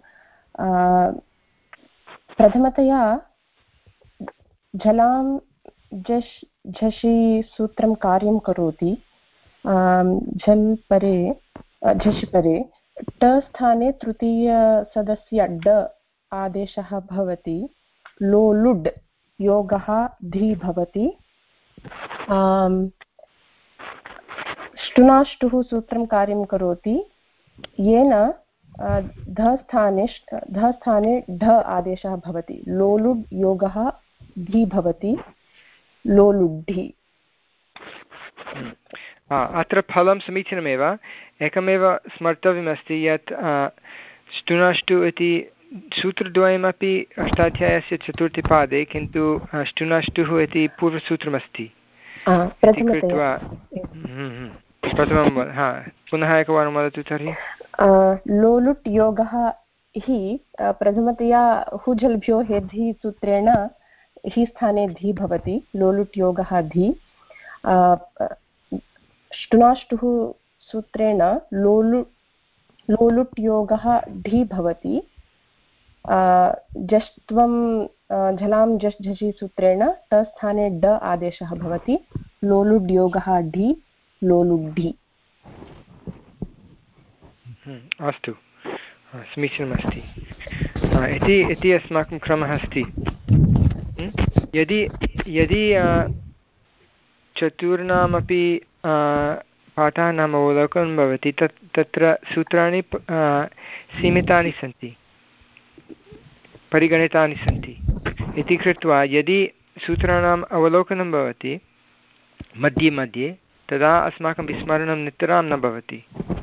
प्रथमतया झलां झष् झषि सूत्रं कार्यं करोति। झल् परे झष् परे ट स्थाने तृतीयसदस्य ड आदेशः भवति। लोलुड् योगः धि भवति। ष्टुनाष्टुः सूत्रं कार्यं करोति, येन ध स्थाने ध स्थाने ढ आदेशः भवति। लोलुड् योगः धि भवति, लोलुड्ढि। अत्र फलं समीचीनमेव। एकमेव स्मर्तव्यमस्ति यत् ष्टुनाष्टु इति सूत्रद्वयमपि अष्टाध्यायस्य चतुर्थे पादे, किन्तु ष्टुनाष्टुः इति पूर्वसूत्रमस्ति कृत्वा प्रथमं। हा, पुनः एकवारं वदतु तर्हि। लोलुट् योगः हि प्रथमतया हुझल्भ्यो हेद्धि सूत्रेण हि स्थाने धि भवति, लोलुट्योगः धि। ष्टुनाष्टुः सूत्रेण लोलु लोलुट्योगः ढि भवति। जष्ट्वं झलां जश् झषि सूत्रेण ट स्थाने ड आदेशः भवति, लोलुड्योगः ढि लोलुड्ढि। अस्तु, समीचीनमस्ति। इति इति अस्माकं क्रमः अस्ति। यदि यदि चतुर्णामपि पाठानाम् अवलोकनं भवति तत् तत्र सूत्राणि सीमितानि सन्ति, परिगणितानि सन्ति इति कृत्वा यदि सूत्राणाम् अवलोकनं भवति मध्ये मध्ये तदा अस्माकं विस्मरणं नितरां न भवति।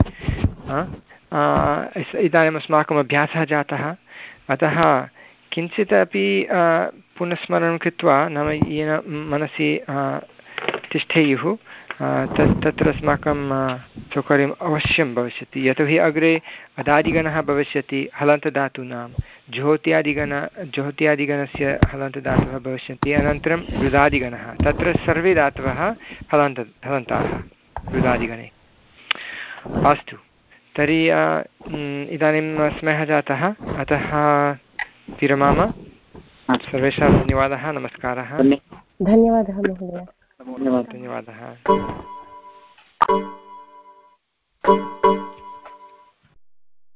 इदानीम् अस्माकम् अभ्यासः जातः, अतः किञ्चित् अपि पुनस्मरणं कृत्वा नाम येन मनसि तिष्ठेयुः तत् तत्र अस्माकं सौकर्यम् अवश्यं भविष्यति। यतोहि अग्रे अदादिगणः भविष्यति हलन्तधातूनां, ज्योत्यादिगण ज्योत्यादिगणस्य हलन्तधातवः भविष्यन्ति, अनन्तरं रुदादिगणः, तत्र सर्वे धातवः हलन्त हलन्ताः रुदादिगणे। अस्तु, तर्हि इदानीं समयः जातः, अतः विरमाम। सर्वेषां धन्यवादः, नमस्कारः। धन्यवादः महोदय। धन्यवादः।